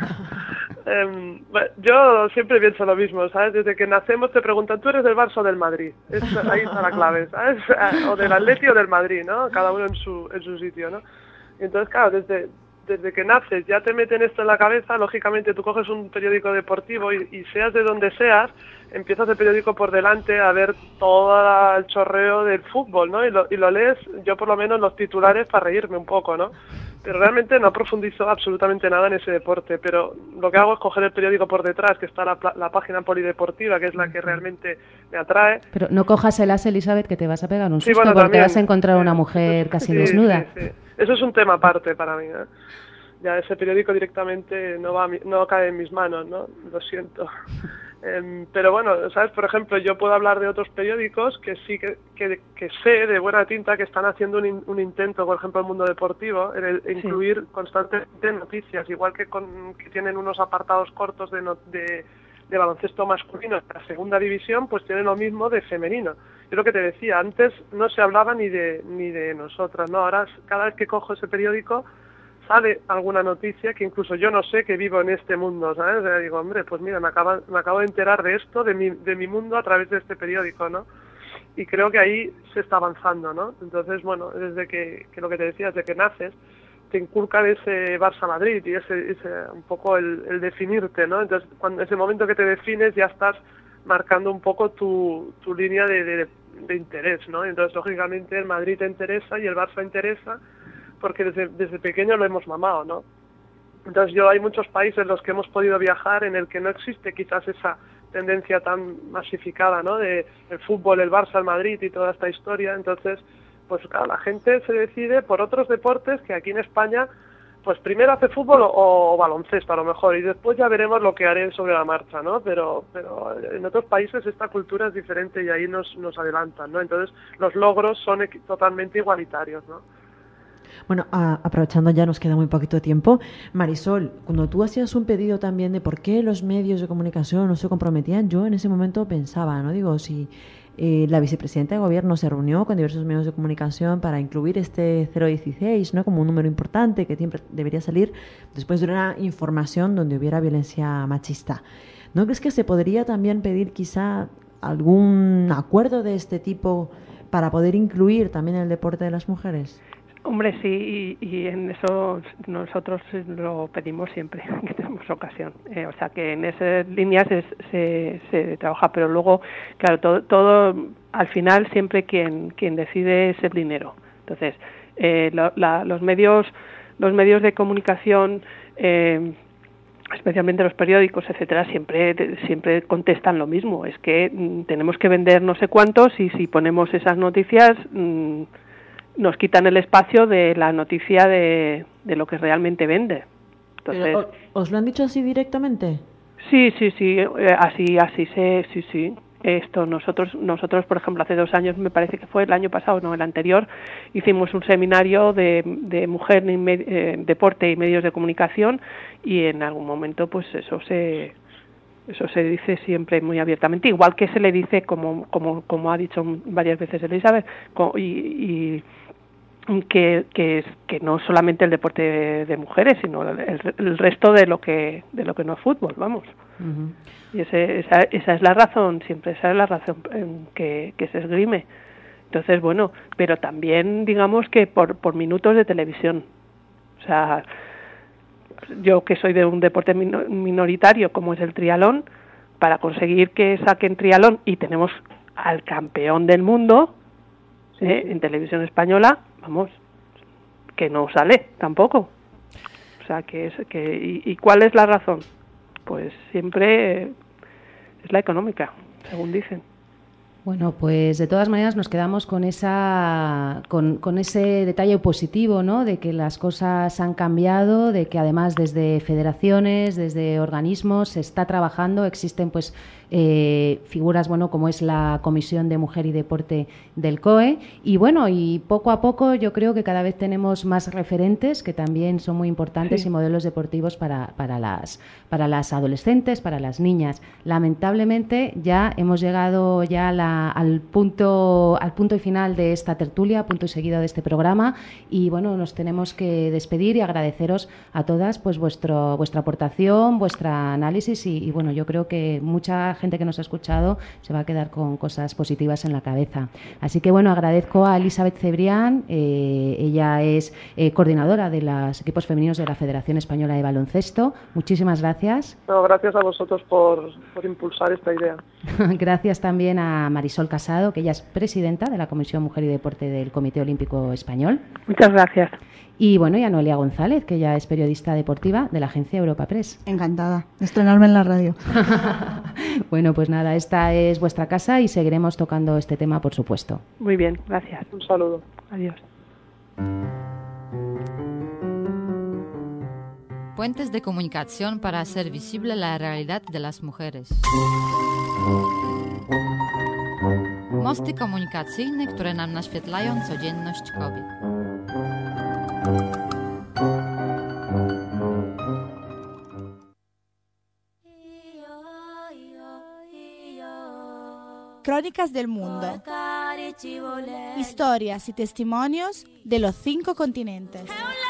Yo siempre pienso lo mismo, ¿sabes? Desde que nacemos te preguntan, ¿tú eres del Barça o del Madrid? Ahí está la clave, ¿sabes? O del Atleti o del Madrid, ¿no? Cada uno en su sitio, ¿no? Y entonces, claro, desde que naces ya te meten esto en la cabeza. Lógicamente tú coges un periódico deportivo y seas de donde seas, empiezas el periódico por delante a ver todo el chorreo del fútbol, ¿no? Y lo lees, yo por lo menos, los titulares, para reírme un poco, ¿no? Pero realmente no profundizo absolutamente nada en ese deporte. Pero lo que hago es coger el periódico por detrás, que está la página polideportiva, que es la que realmente me atrae. Pero no cojas el as, Elizabeth, que te vas a pegar un susto, porque también vas a encontrar una mujer casi desnuda. Sí. Eso es un tema aparte para mí, ¿eh? Ya ese periódico directamente no cae en mis manos, ¿no? Lo siento. Pero bueno, ¿sabes? Por ejemplo, yo puedo hablar de otros periódicos que sí que sé de buena tinta que están haciendo un intento, por ejemplo, el Mundo Deportivo, en incluir constantemente noticias, igual que tienen unos apartados cortos de baloncesto masculino en la segunda división, pues tienen lo mismo de femenino. Yo lo que te decía, antes no se hablaba ni de nosotras, ¿no? Ahora, cada vez que cojo ese periódico, sale alguna noticia que incluso yo no sé, que vivo en este mundo, ¿sabes? O sea, digo, hombre, pues mira, me acabo de enterar de esto, de mi mundo, a través de este periódico, ¿no? Y creo que ahí se está avanzando, ¿no? Entonces, bueno, desde que lo que te decía, desde que naces, te inculcan ese Barça-Madrid y ese un poco el definirte, ¿no? Entonces, ese momento que te defines, ya estás marcando un poco tu línea de interés, ¿no? Entonces, lógicamente, el Madrid te interesa y el Barça interesa, porque desde pequeño lo hemos mamado, ¿no? Entonces hay muchos países en los que hemos podido viajar en el que no existe quizás esa tendencia tan masificada, ¿no? De el fútbol, el Barça, el Madrid y toda esta historia. Entonces, pues claro, la gente se decide por otros deportes que aquí en España, pues primero hace fútbol o baloncesto a lo mejor, y después ya veremos lo que haré sobre la marcha, ¿no? Pero en otros países esta cultura es diferente y ahí nos adelantan, ¿no? Entonces los logros son totalmente igualitarios, ¿no? Bueno, aprovechando ya nos queda muy poquito tiempo, Marisol, cuando tú hacías un pedido también de por qué los medios de comunicación no se comprometían, yo en ese momento pensaba, ¿no? Digo, si la vicepresidenta de gobierno se reunió con diversos medios de comunicación para incluir este 016, ¿no? Como un número importante que siempre debería salir después de una información donde hubiera violencia machista. ¿No crees que se podría también pedir quizá algún acuerdo de este tipo para poder incluir también el deporte de las mujeres? Hombre, sí, y en eso nosotros lo pedimos siempre que tenemos ocasión. O sea, que en esas líneas se trabaja, pero luego, claro, todo al final siempre quien decide es el dinero. Entonces, los medios de comunicación, especialmente los periódicos, etcétera, siempre contestan lo mismo. Es que tenemos que vender no sé cuántos, y si ponemos esas noticias nos quitan el espacio de la noticia de lo que realmente vende. Entonces, ¿Pero os lo han dicho así directamente? Sí, sí. Esto nosotros, por ejemplo, hace 2 años, me parece que fue el año pasado, no, el anterior, hicimos un seminario de mujer, deporte y medios de comunicación, y en algún momento, pues eso se dice siempre muy abiertamente, igual que se le dice, como ha dicho varias veces Elizabeth, y que no solamente el deporte de mujeres, sino el resto de lo que no es fútbol, vamos. Uh-huh. Y esa es la razón, siempre esa es la razón que se esgrime. Entonces, bueno, pero también digamos que por minutos de televisión. O sea, yo que soy de un deporte minoritario como es el triatlón, para conseguir que saquen triatlón y tenemos al campeón del mundo en televisión española, vamos, que no sale tampoco. O sea, ¿y cuál es la razón? Pues siempre es la económica, según dicen. Bueno, pues de todas maneras nos quedamos con ese detalle positivo, ¿no? De que las cosas han cambiado, de que además desde federaciones, desde organismos se está trabajando, existen pues figuras, bueno, como es la Comisión de Mujer y Deporte del COE, y bueno, y poco a poco yo creo que cada vez tenemos más referentes que también son muy importantes, sí, y modelos deportivos para las adolescentes, para las niñas. Lamentablemente ya hemos llegado al punto y final de esta tertulia, punto y seguido de este programa, y bueno, nos tenemos que despedir y agradeceros a todas pues vuestra aportación, vuestra análisis, y bueno, yo creo que mucha gente que nos ha escuchado se va a quedar con cosas positivas en la cabeza. Así que bueno, agradezco a Elizabeth Cebrián, ella es coordinadora de los equipos femeninos de la Federación Española de Baloncesto. Muchísimas gracias. No, gracias a vosotros por impulsar esta idea. Gracias también a Marisol Casado, que ella es presidenta de la Comisión Mujer y Deporte del Comité Olímpico Español. Muchas gracias. Y bueno, y a Noelia González, que ella es periodista deportiva de la agencia Europa Press. Encantada de estrenarme en la radio. Bueno, pues nada, esta es vuestra casa y seguiremos tocando este tema, por supuesto. Muy bien, gracias. Un saludo. Adiós. Puentes de comunicación para hacer visible la realidad de las mujeres. Mosty komunikacyjne, które nam naświetlają codzienność kobiet. Crónicas del mundo. Historias y testimonios de los 5 continentes.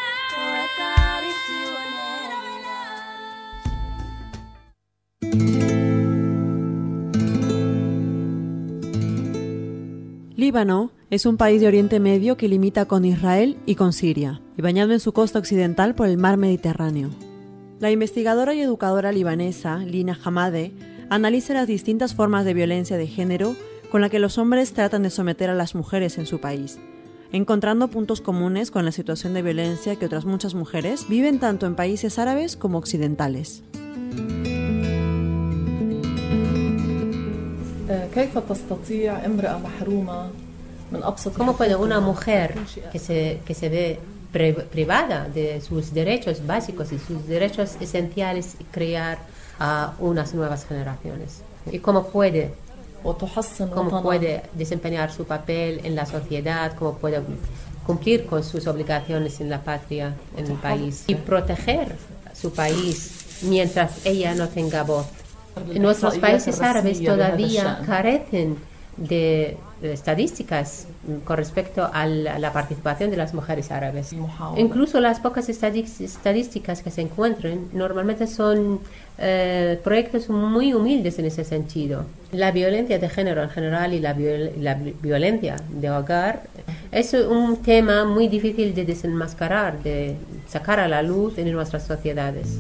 Líbano es un país de Oriente Medio que limita con Israel y con Siria, y bañado en su costa occidental por el mar Mediterráneo. La investigadora y educadora libanesa Lina Hamadeh analiza las distintas formas de violencia de género con la que los hombres tratan de someter a las mujeres en su país, encontrando puntos comunes con la situación de violencia que otras muchas mujeres viven tanto en países árabes como occidentales. ¿Cómo puede una mujer que se ve privada de sus derechos básicos y sus derechos esenciales crear a unas nuevas generaciones? ¿Y cómo puede desempeñar su papel en la sociedad? ¿Cómo puede cumplir con sus obligaciones en la patria, en el país? Y proteger su país mientras ella no tenga voz. Nuestros países árabes todavía carecen de estadísticas con respecto a la participación de las mujeres árabes. Incluso las pocas estadísticas que se encuentran normalmente son proyectos muy humildes en ese sentido. La violencia de género en general y la violencia de hogar es un tema muy difícil de desenmascarar, de sacar a la luz en nuestras sociedades.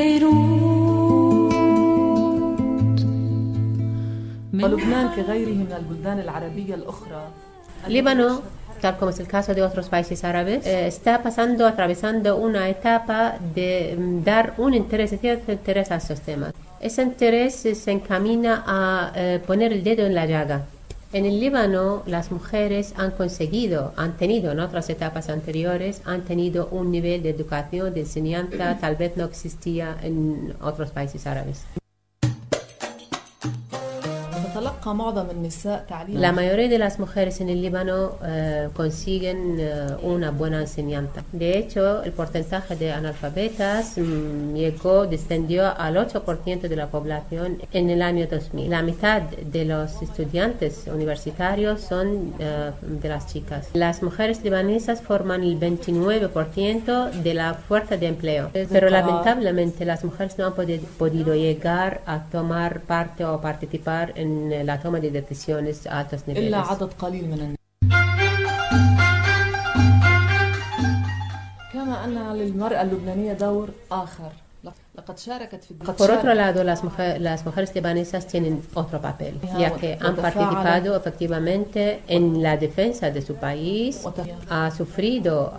Líbano, tal como es el caso de otros países árabes, está atravesando una etapa de dar un cierto interés a estos temas. Ese interés se encamina a poner el dedo en la llaga En el Líbano, las mujeres han tenido en otras etapas anteriores, han tenido un nivel de educación, de enseñanza, tal vez no existía en otros países árabes. La mayoría de las mujeres en el Líbano consiguen una buena enseñanza. De hecho, el porcentaje de analfabetas descendió al 8% de la población en el año 2000. La mitad de los estudiantes universitarios son de las chicas. Las mujeres libanesas forman el 29% de la fuerza de empleo. Pero lamentablemente las mujeres no han podido llegar a tomar parte o participar en la toma de decisiones a altos niveles. Por otro lado, las mujeres libanesas tienen otro papel, ya que han participado efectivamente en la defensa de su país, ha sufrido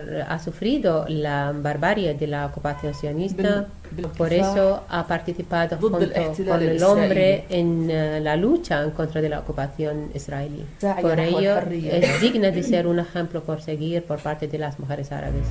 la barbarie de la ocupación sionista, por eso ha participado junto con el hombre en la lucha en contra de la ocupación israelí. Por ello, es digna de ser un ejemplo por seguir por parte de las mujeres árabes.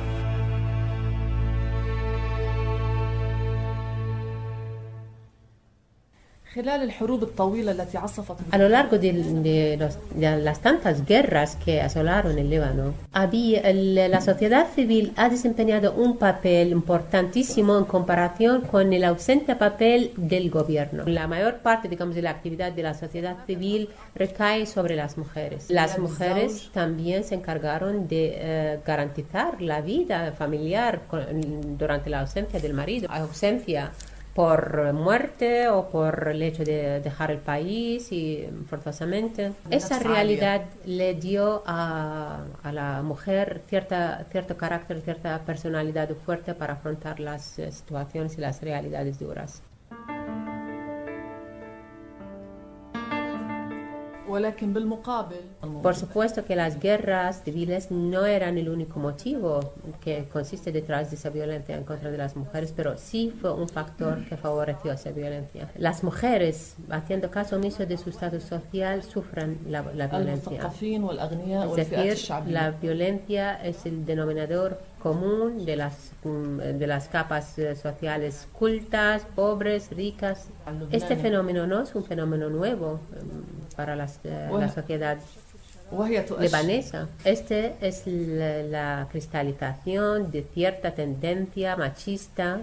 A lo largo de las tantas guerras que asolaron el Líbano, la sociedad civil ha desempeñado un papel importantísimo en comparación con el ausente papel del gobierno. La mayor parte, de la actividad de la sociedad civil recae sobre las mujeres. Las mujeres también se encargaron de garantizar la vida familiar durante la ausencia del marido, ausencia por muerte o por el hecho de dejar el país y forzosamente. Esa realidad le dio a la mujer cierto carácter, cierta personalidad fuerte para afrontar las situaciones y las realidades duras. Por supuesto que las guerras civiles no eran el único motivo que consiste detrás de esa violencia en contra de las mujeres, pero sí fue un factor que favoreció esa violencia. Las mujeres, haciendo caso omiso de su estatus social, sufren la violencia. Es decir, la violencia es el denominador común de las capas sociales cultas, pobres, ricas. Este fenómeno no es un fenómeno nuevo para la sociedad libanesa. Este es la cristalización de cierta tendencia machista.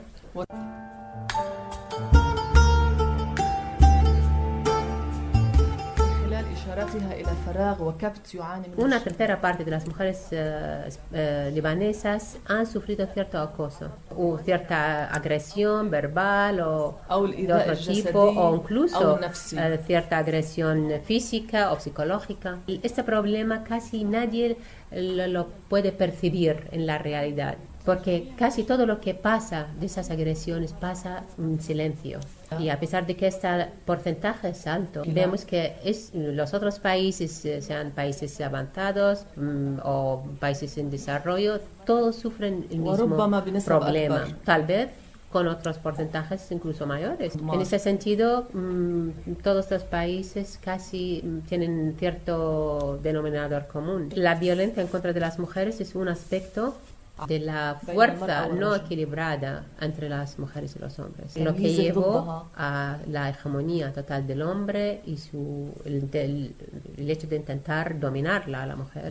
Una tercera parte de las mujeres libanesas han sufrido cierto acoso o cierta agresión verbal o de otro tipo, o incluso cierta agresión física o psicológica. Este problema casi nadie lo puede percibir en la realidad, porque casi todo lo que pasa de esas agresiones pasa en silencio. Y a pesar de que este porcentaje es alto, vemos que los otros países, sean países avanzados o países en desarrollo, todos sufren el mismo problema, tal vez con otros porcentajes incluso mayores. En ese sentido, todos los países casi tienen cierto denominador común. La violencia en contra de las mujeres es un aspecto de la fuerza no equilibrada entre las mujeres y los hombres, lo que llevó a la hegemonía total del hombre y el hecho de intentar dominarla a la mujer.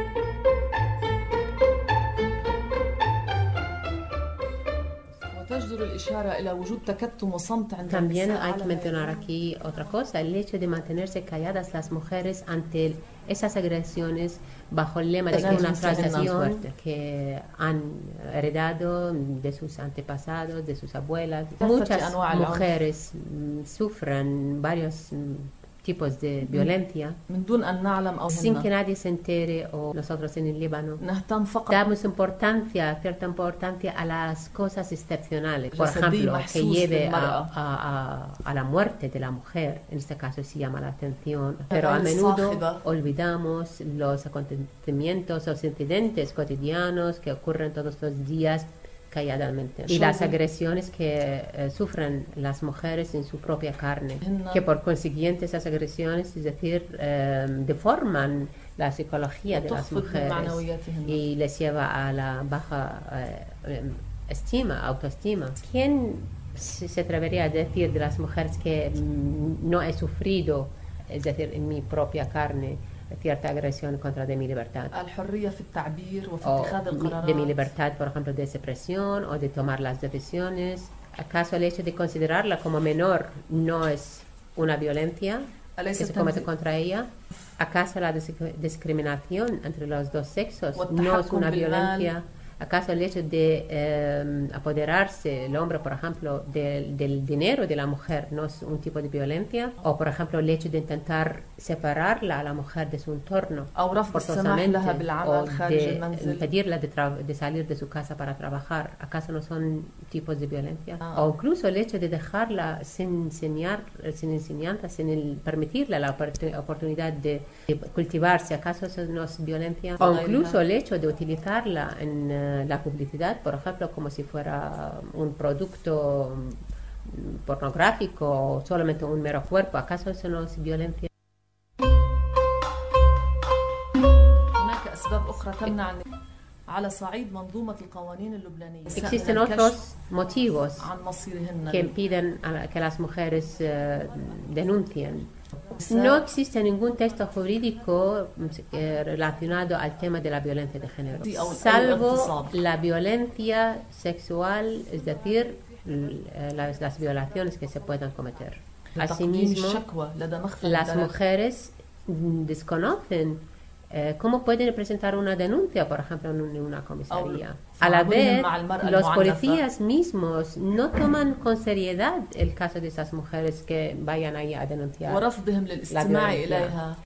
También hay que mencionar aquí otra cosa, el hecho de mantenerse calladas las mujeres ante esas agresiones bajo el lema de que una tradición que han heredado de sus antepasados, de sus abuelas. Muchas mujeres sufren varios tipos de violencia sin que nadie se entere, o nosotros en el Líbano damos cierta importancia a las cosas excepcionales, por ejemplo, que lleve a la muerte de la mujer. En este caso sí llama la atención, pero a menudo olvidamos los acontecimientos, los incidentes cotidianos que ocurren todos los días, calladamente. Y las agresiones que sufren las mujeres en su propia carne, que por consiguiente esas agresiones, es decir, deforman la psicología de las mujeres y les lleva a la baja autoestima. ¿Quién se atrevería a decir de las mujeres que no he sufrido, es decir, en mi propia carne, cierta agresión contra de mi libertad? O de mi libertad, por ejemplo, de expresión o de tomar las decisiones. ¿Acaso el hecho de considerarla como menor no es una violencia que se comete contra ella? ¿Acaso la discriminación entre los dos sexos no es una violencia? ¿Acaso el hecho de apoderarse el hombre, por ejemplo, del dinero de la mujer no es un tipo de violencia? O, por ejemplo, el hecho de intentar separarla a la mujer de su entorno forzosamente, o de impedirla de salir de su casa para trabajar, ¿acaso no son tipos de violencia? O incluso el hecho de dejarla sin enseñanza, sin permitirle la oportunidad de cultivarse, ¿acaso eso no es violencia? O incluso el hecho de utilizarla en la publicidad, por ejemplo, como si fuera un producto pornográfico o solamente un mero cuerpo, ¿acaso eso no es violencia? Existen otros motivos que impiden que las mujeres denuncien. No existe ningún texto jurídico relacionado al tema de la violencia de género, salvo la violencia sexual, es decir, las violaciones que se puedan cometer. Asimismo, las mujeres desconocen cómo pueden presentar una denuncia, por ejemplo, en una comisaría. A la vez, los policías mismos no toman con seriedad el caso de esas mujeres que vayan ahí a denunciar la violencia.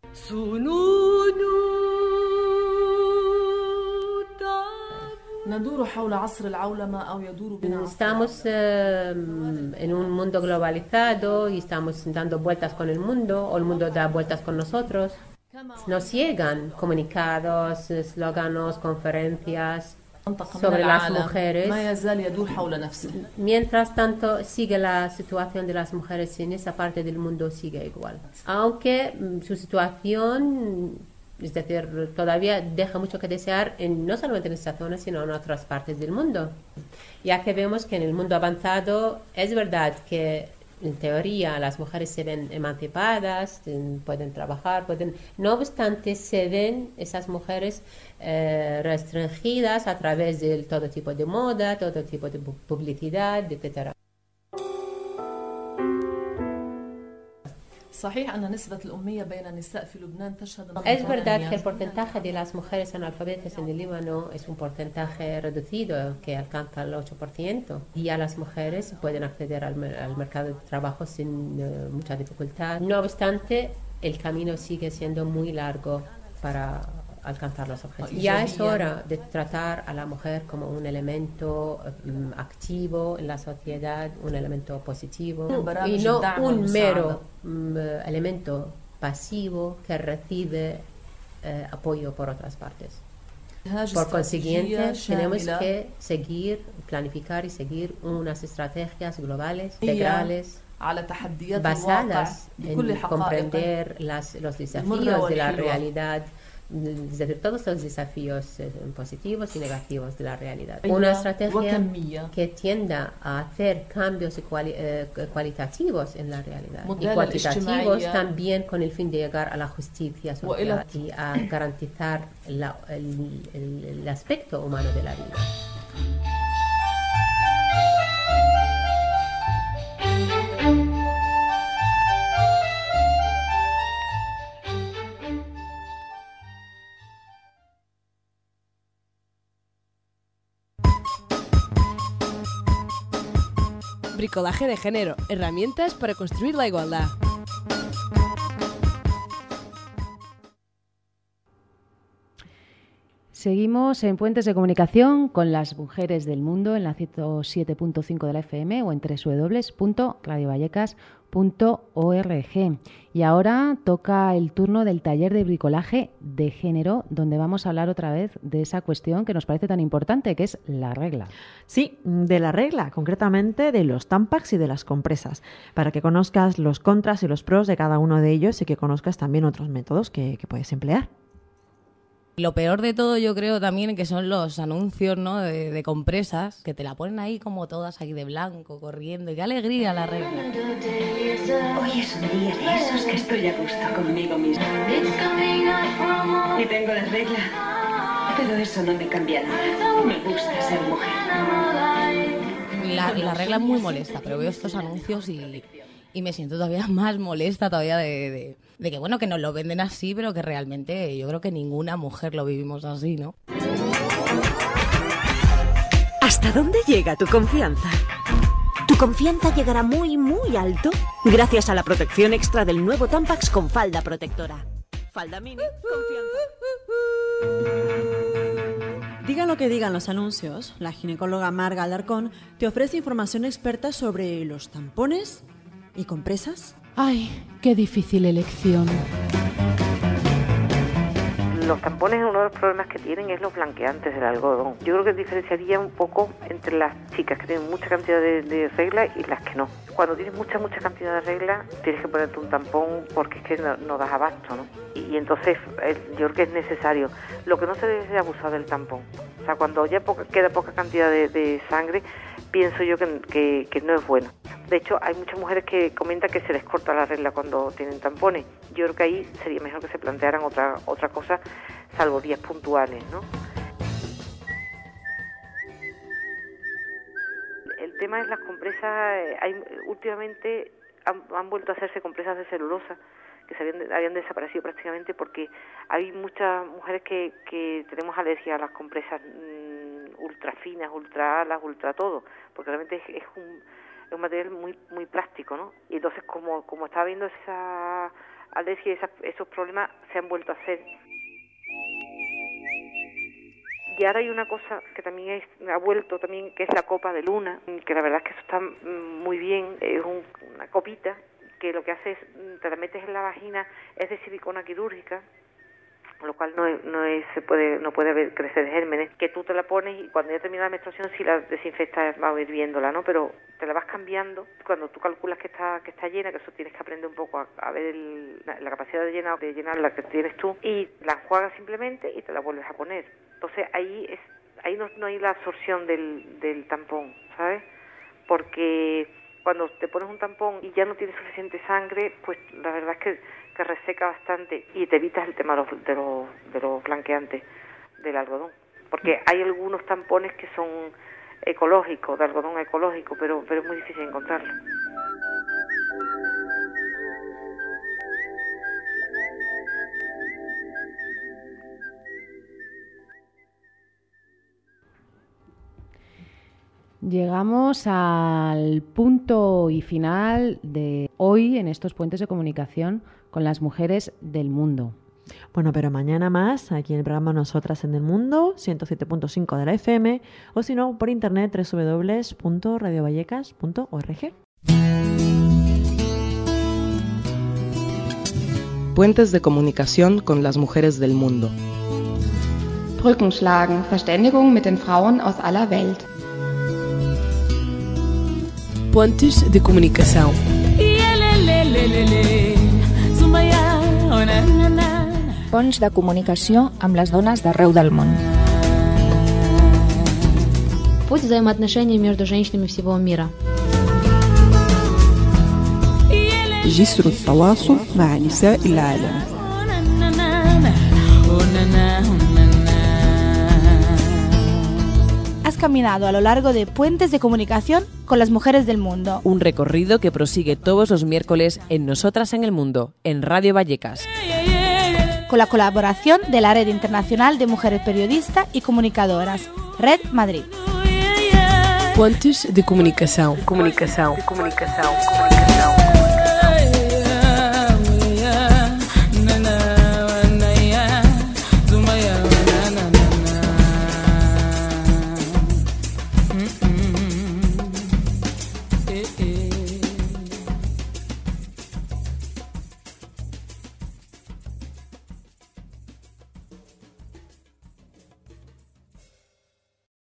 Estamos en un mundo globalizado y estamos dando vueltas con el mundo, o el mundo da vueltas con nosotros. Nos llegan comunicados, eslóganos, conferencias sobre las mujeres. Mientras tanto, sigue la situación de las mujeres en esa parte del mundo, sigue igual. Aunque su situación, es decir, todavía deja mucho que desear, no solamente en esta zona, sino en otras partes del mundo. Ya que vemos que en el mundo avanzado es verdad que en teoría las mujeres se ven emancipadas, pueden trabajar, no obstante se ven esas mujeres restringidas a través de todo tipo de moda, todo tipo de publicidad, etc. Es verdad que el porcentaje de las mujeres analfabetas en el Líbano es un porcentaje reducido que alcanza el 8%, y ya las mujeres pueden acceder al mercado de trabajo sin mucha dificultad. No obstante, el camino sigue siendo muy largo para alcanzar los objetivos. Ya es hora de tratar a la mujer como un elemento activo en la sociedad, un elemento positivo, y no un mero elemento pasivo que recibe apoyo por otras partes. Por consiguiente, tenemos que planificar y seguir unas estrategias globales, integrales, basadas en comprender los desafíos de la realidad, es decir, todos los desafíos positivos y negativos de la realidad. Una estrategia que tienda a hacer cambios cualitativos en la realidad y cuantitativos también, con el fin de llegar a la justicia social y a garantizar el aspecto humano de la vida. Bricolaje de género, herramientas para construir la igualdad. Seguimos en Puentes de Comunicación con las mujeres del mundo en la 107.5 de la FM o en www.radiovallecas.org. Y ahora toca el turno del taller de bricolaje de género, donde vamos a hablar otra vez de esa cuestión que nos parece tan importante, que es la regla. Sí, de la regla, concretamente de los tampax y de las compresas, para que conozcas los contras y los pros de cada uno de ellos y que conozcas también otros métodos que puedes emplear. Lo peor de todo yo creo también que son los anuncios, ¿no?, de compresas, que te la ponen ahí como todas ahí de blanco, corriendo. Y qué alegría la regla. Hoy es un día de esos que estoy a gusto conmigo misma. Y tengo la regla, pero eso no me cambia nada. Me gusta ser mujer. La regla es muy molesta, pero veo estos anuncios y me siento todavía más molesta todavía de que, bueno, que nos lo venden así, pero que realmente yo creo que ninguna mujer lo vivimos así, ¿no? ¿Hasta dónde llega tu confianza? Tu confianza llegará muy, muy alto gracias a la protección extra del nuevo Tampax con falda protectora. Falda mini, confianza. Digan lo que digan los anuncios, la ginecóloga Marga Alarcón te ofrece información experta sobre los tampones y compresas. ¡Ay, qué difícil elección! Los tampones, uno de los problemas que tienen es los blanqueantes del algodón. Yo creo que diferenciaría un poco entre las chicas que tienen mucha cantidad de reglas y las que no. Cuando tienes mucha cantidad de reglas, tienes que ponerte un tampón porque es que no das abasto, ¿no? Y entonces yo creo que es necesario. Lo que no se debe es abusar del tampón. O sea, cuando ya queda poca cantidad de sangre, pienso yo que no es bueno. De hecho, hay muchas mujeres que comentan que se les corta la regla cuando tienen tampones. Yo creo que ahí sería mejor que se plantearan otra cosa, salvo días puntuales, ¿no? El tema es las compresas. Últimamente han vuelto a hacerse compresas de celulosa que habían desaparecido prácticamente porque hay muchas mujeres que tenemos alergia a las compresas ultra finas, ultra alas, ultra todo, porque realmente es un material muy plástico, ¿no? Y entonces como está habiendo esa alergia y esos problemas, se han vuelto a hacer. Y ahora hay una cosa que también ha vuelto también, que es la copa de luna, que la verdad es que eso está muy bien. Es una copita que lo que hace es, te la metes en la vagina, es de silicona quirúrgica, lo cual no puede crecer gérmenes, que tú te la pones y cuando ya termina la menstruación, si la desinfectas, va a ir viéndola, ¿no? Pero te la vas cambiando cuando tú calculas que está llena, que eso tienes que aprender un poco a ver la capacidad de llenar la que tienes tú, y la enjuagas simplemente y te la vuelves a poner. Entonces ahí no hay la absorción del tampón, ¿sabes? Porque cuando te pones un tampón y ya no tienes suficiente sangre, pues la verdad es que reseca bastante y te evitas el tema de los blanqueantes del algodón, porque hay algunos tampones que son ecológicos, de algodón ecológico, pero es muy difícil encontrarlo. Llegamos al punto y final de hoy en estos puentes de comunicación con las mujeres del mundo. Bueno, pero mañana más, aquí en el programa Nosotras en el Mundo, 107.5 de la FM, o si no, por internet, www.radiovallecas.org. Puentes de comunicación con las mujeres del mundo. Brücken schlagen, Verständigung mit den Frauen aus aller Welt. Pontes de comunicação. Ponts de comunicació amb les dones d'arreu del món. Путь взаимоотношений между женщинами всего мира. جسر التواصل مع نساء العالم. Has caminado a lo largo de puentes de comunicación con las mujeres del mundo. Un recorrido que prosigue todos los miércoles en Nosotras en el Mundo, en Radio Vallecas. Con la colaboración de la Red Internacional de Mujeres Periodistas y Comunicadoras, Red Madrid. Pontes de comunicação. Comunicação.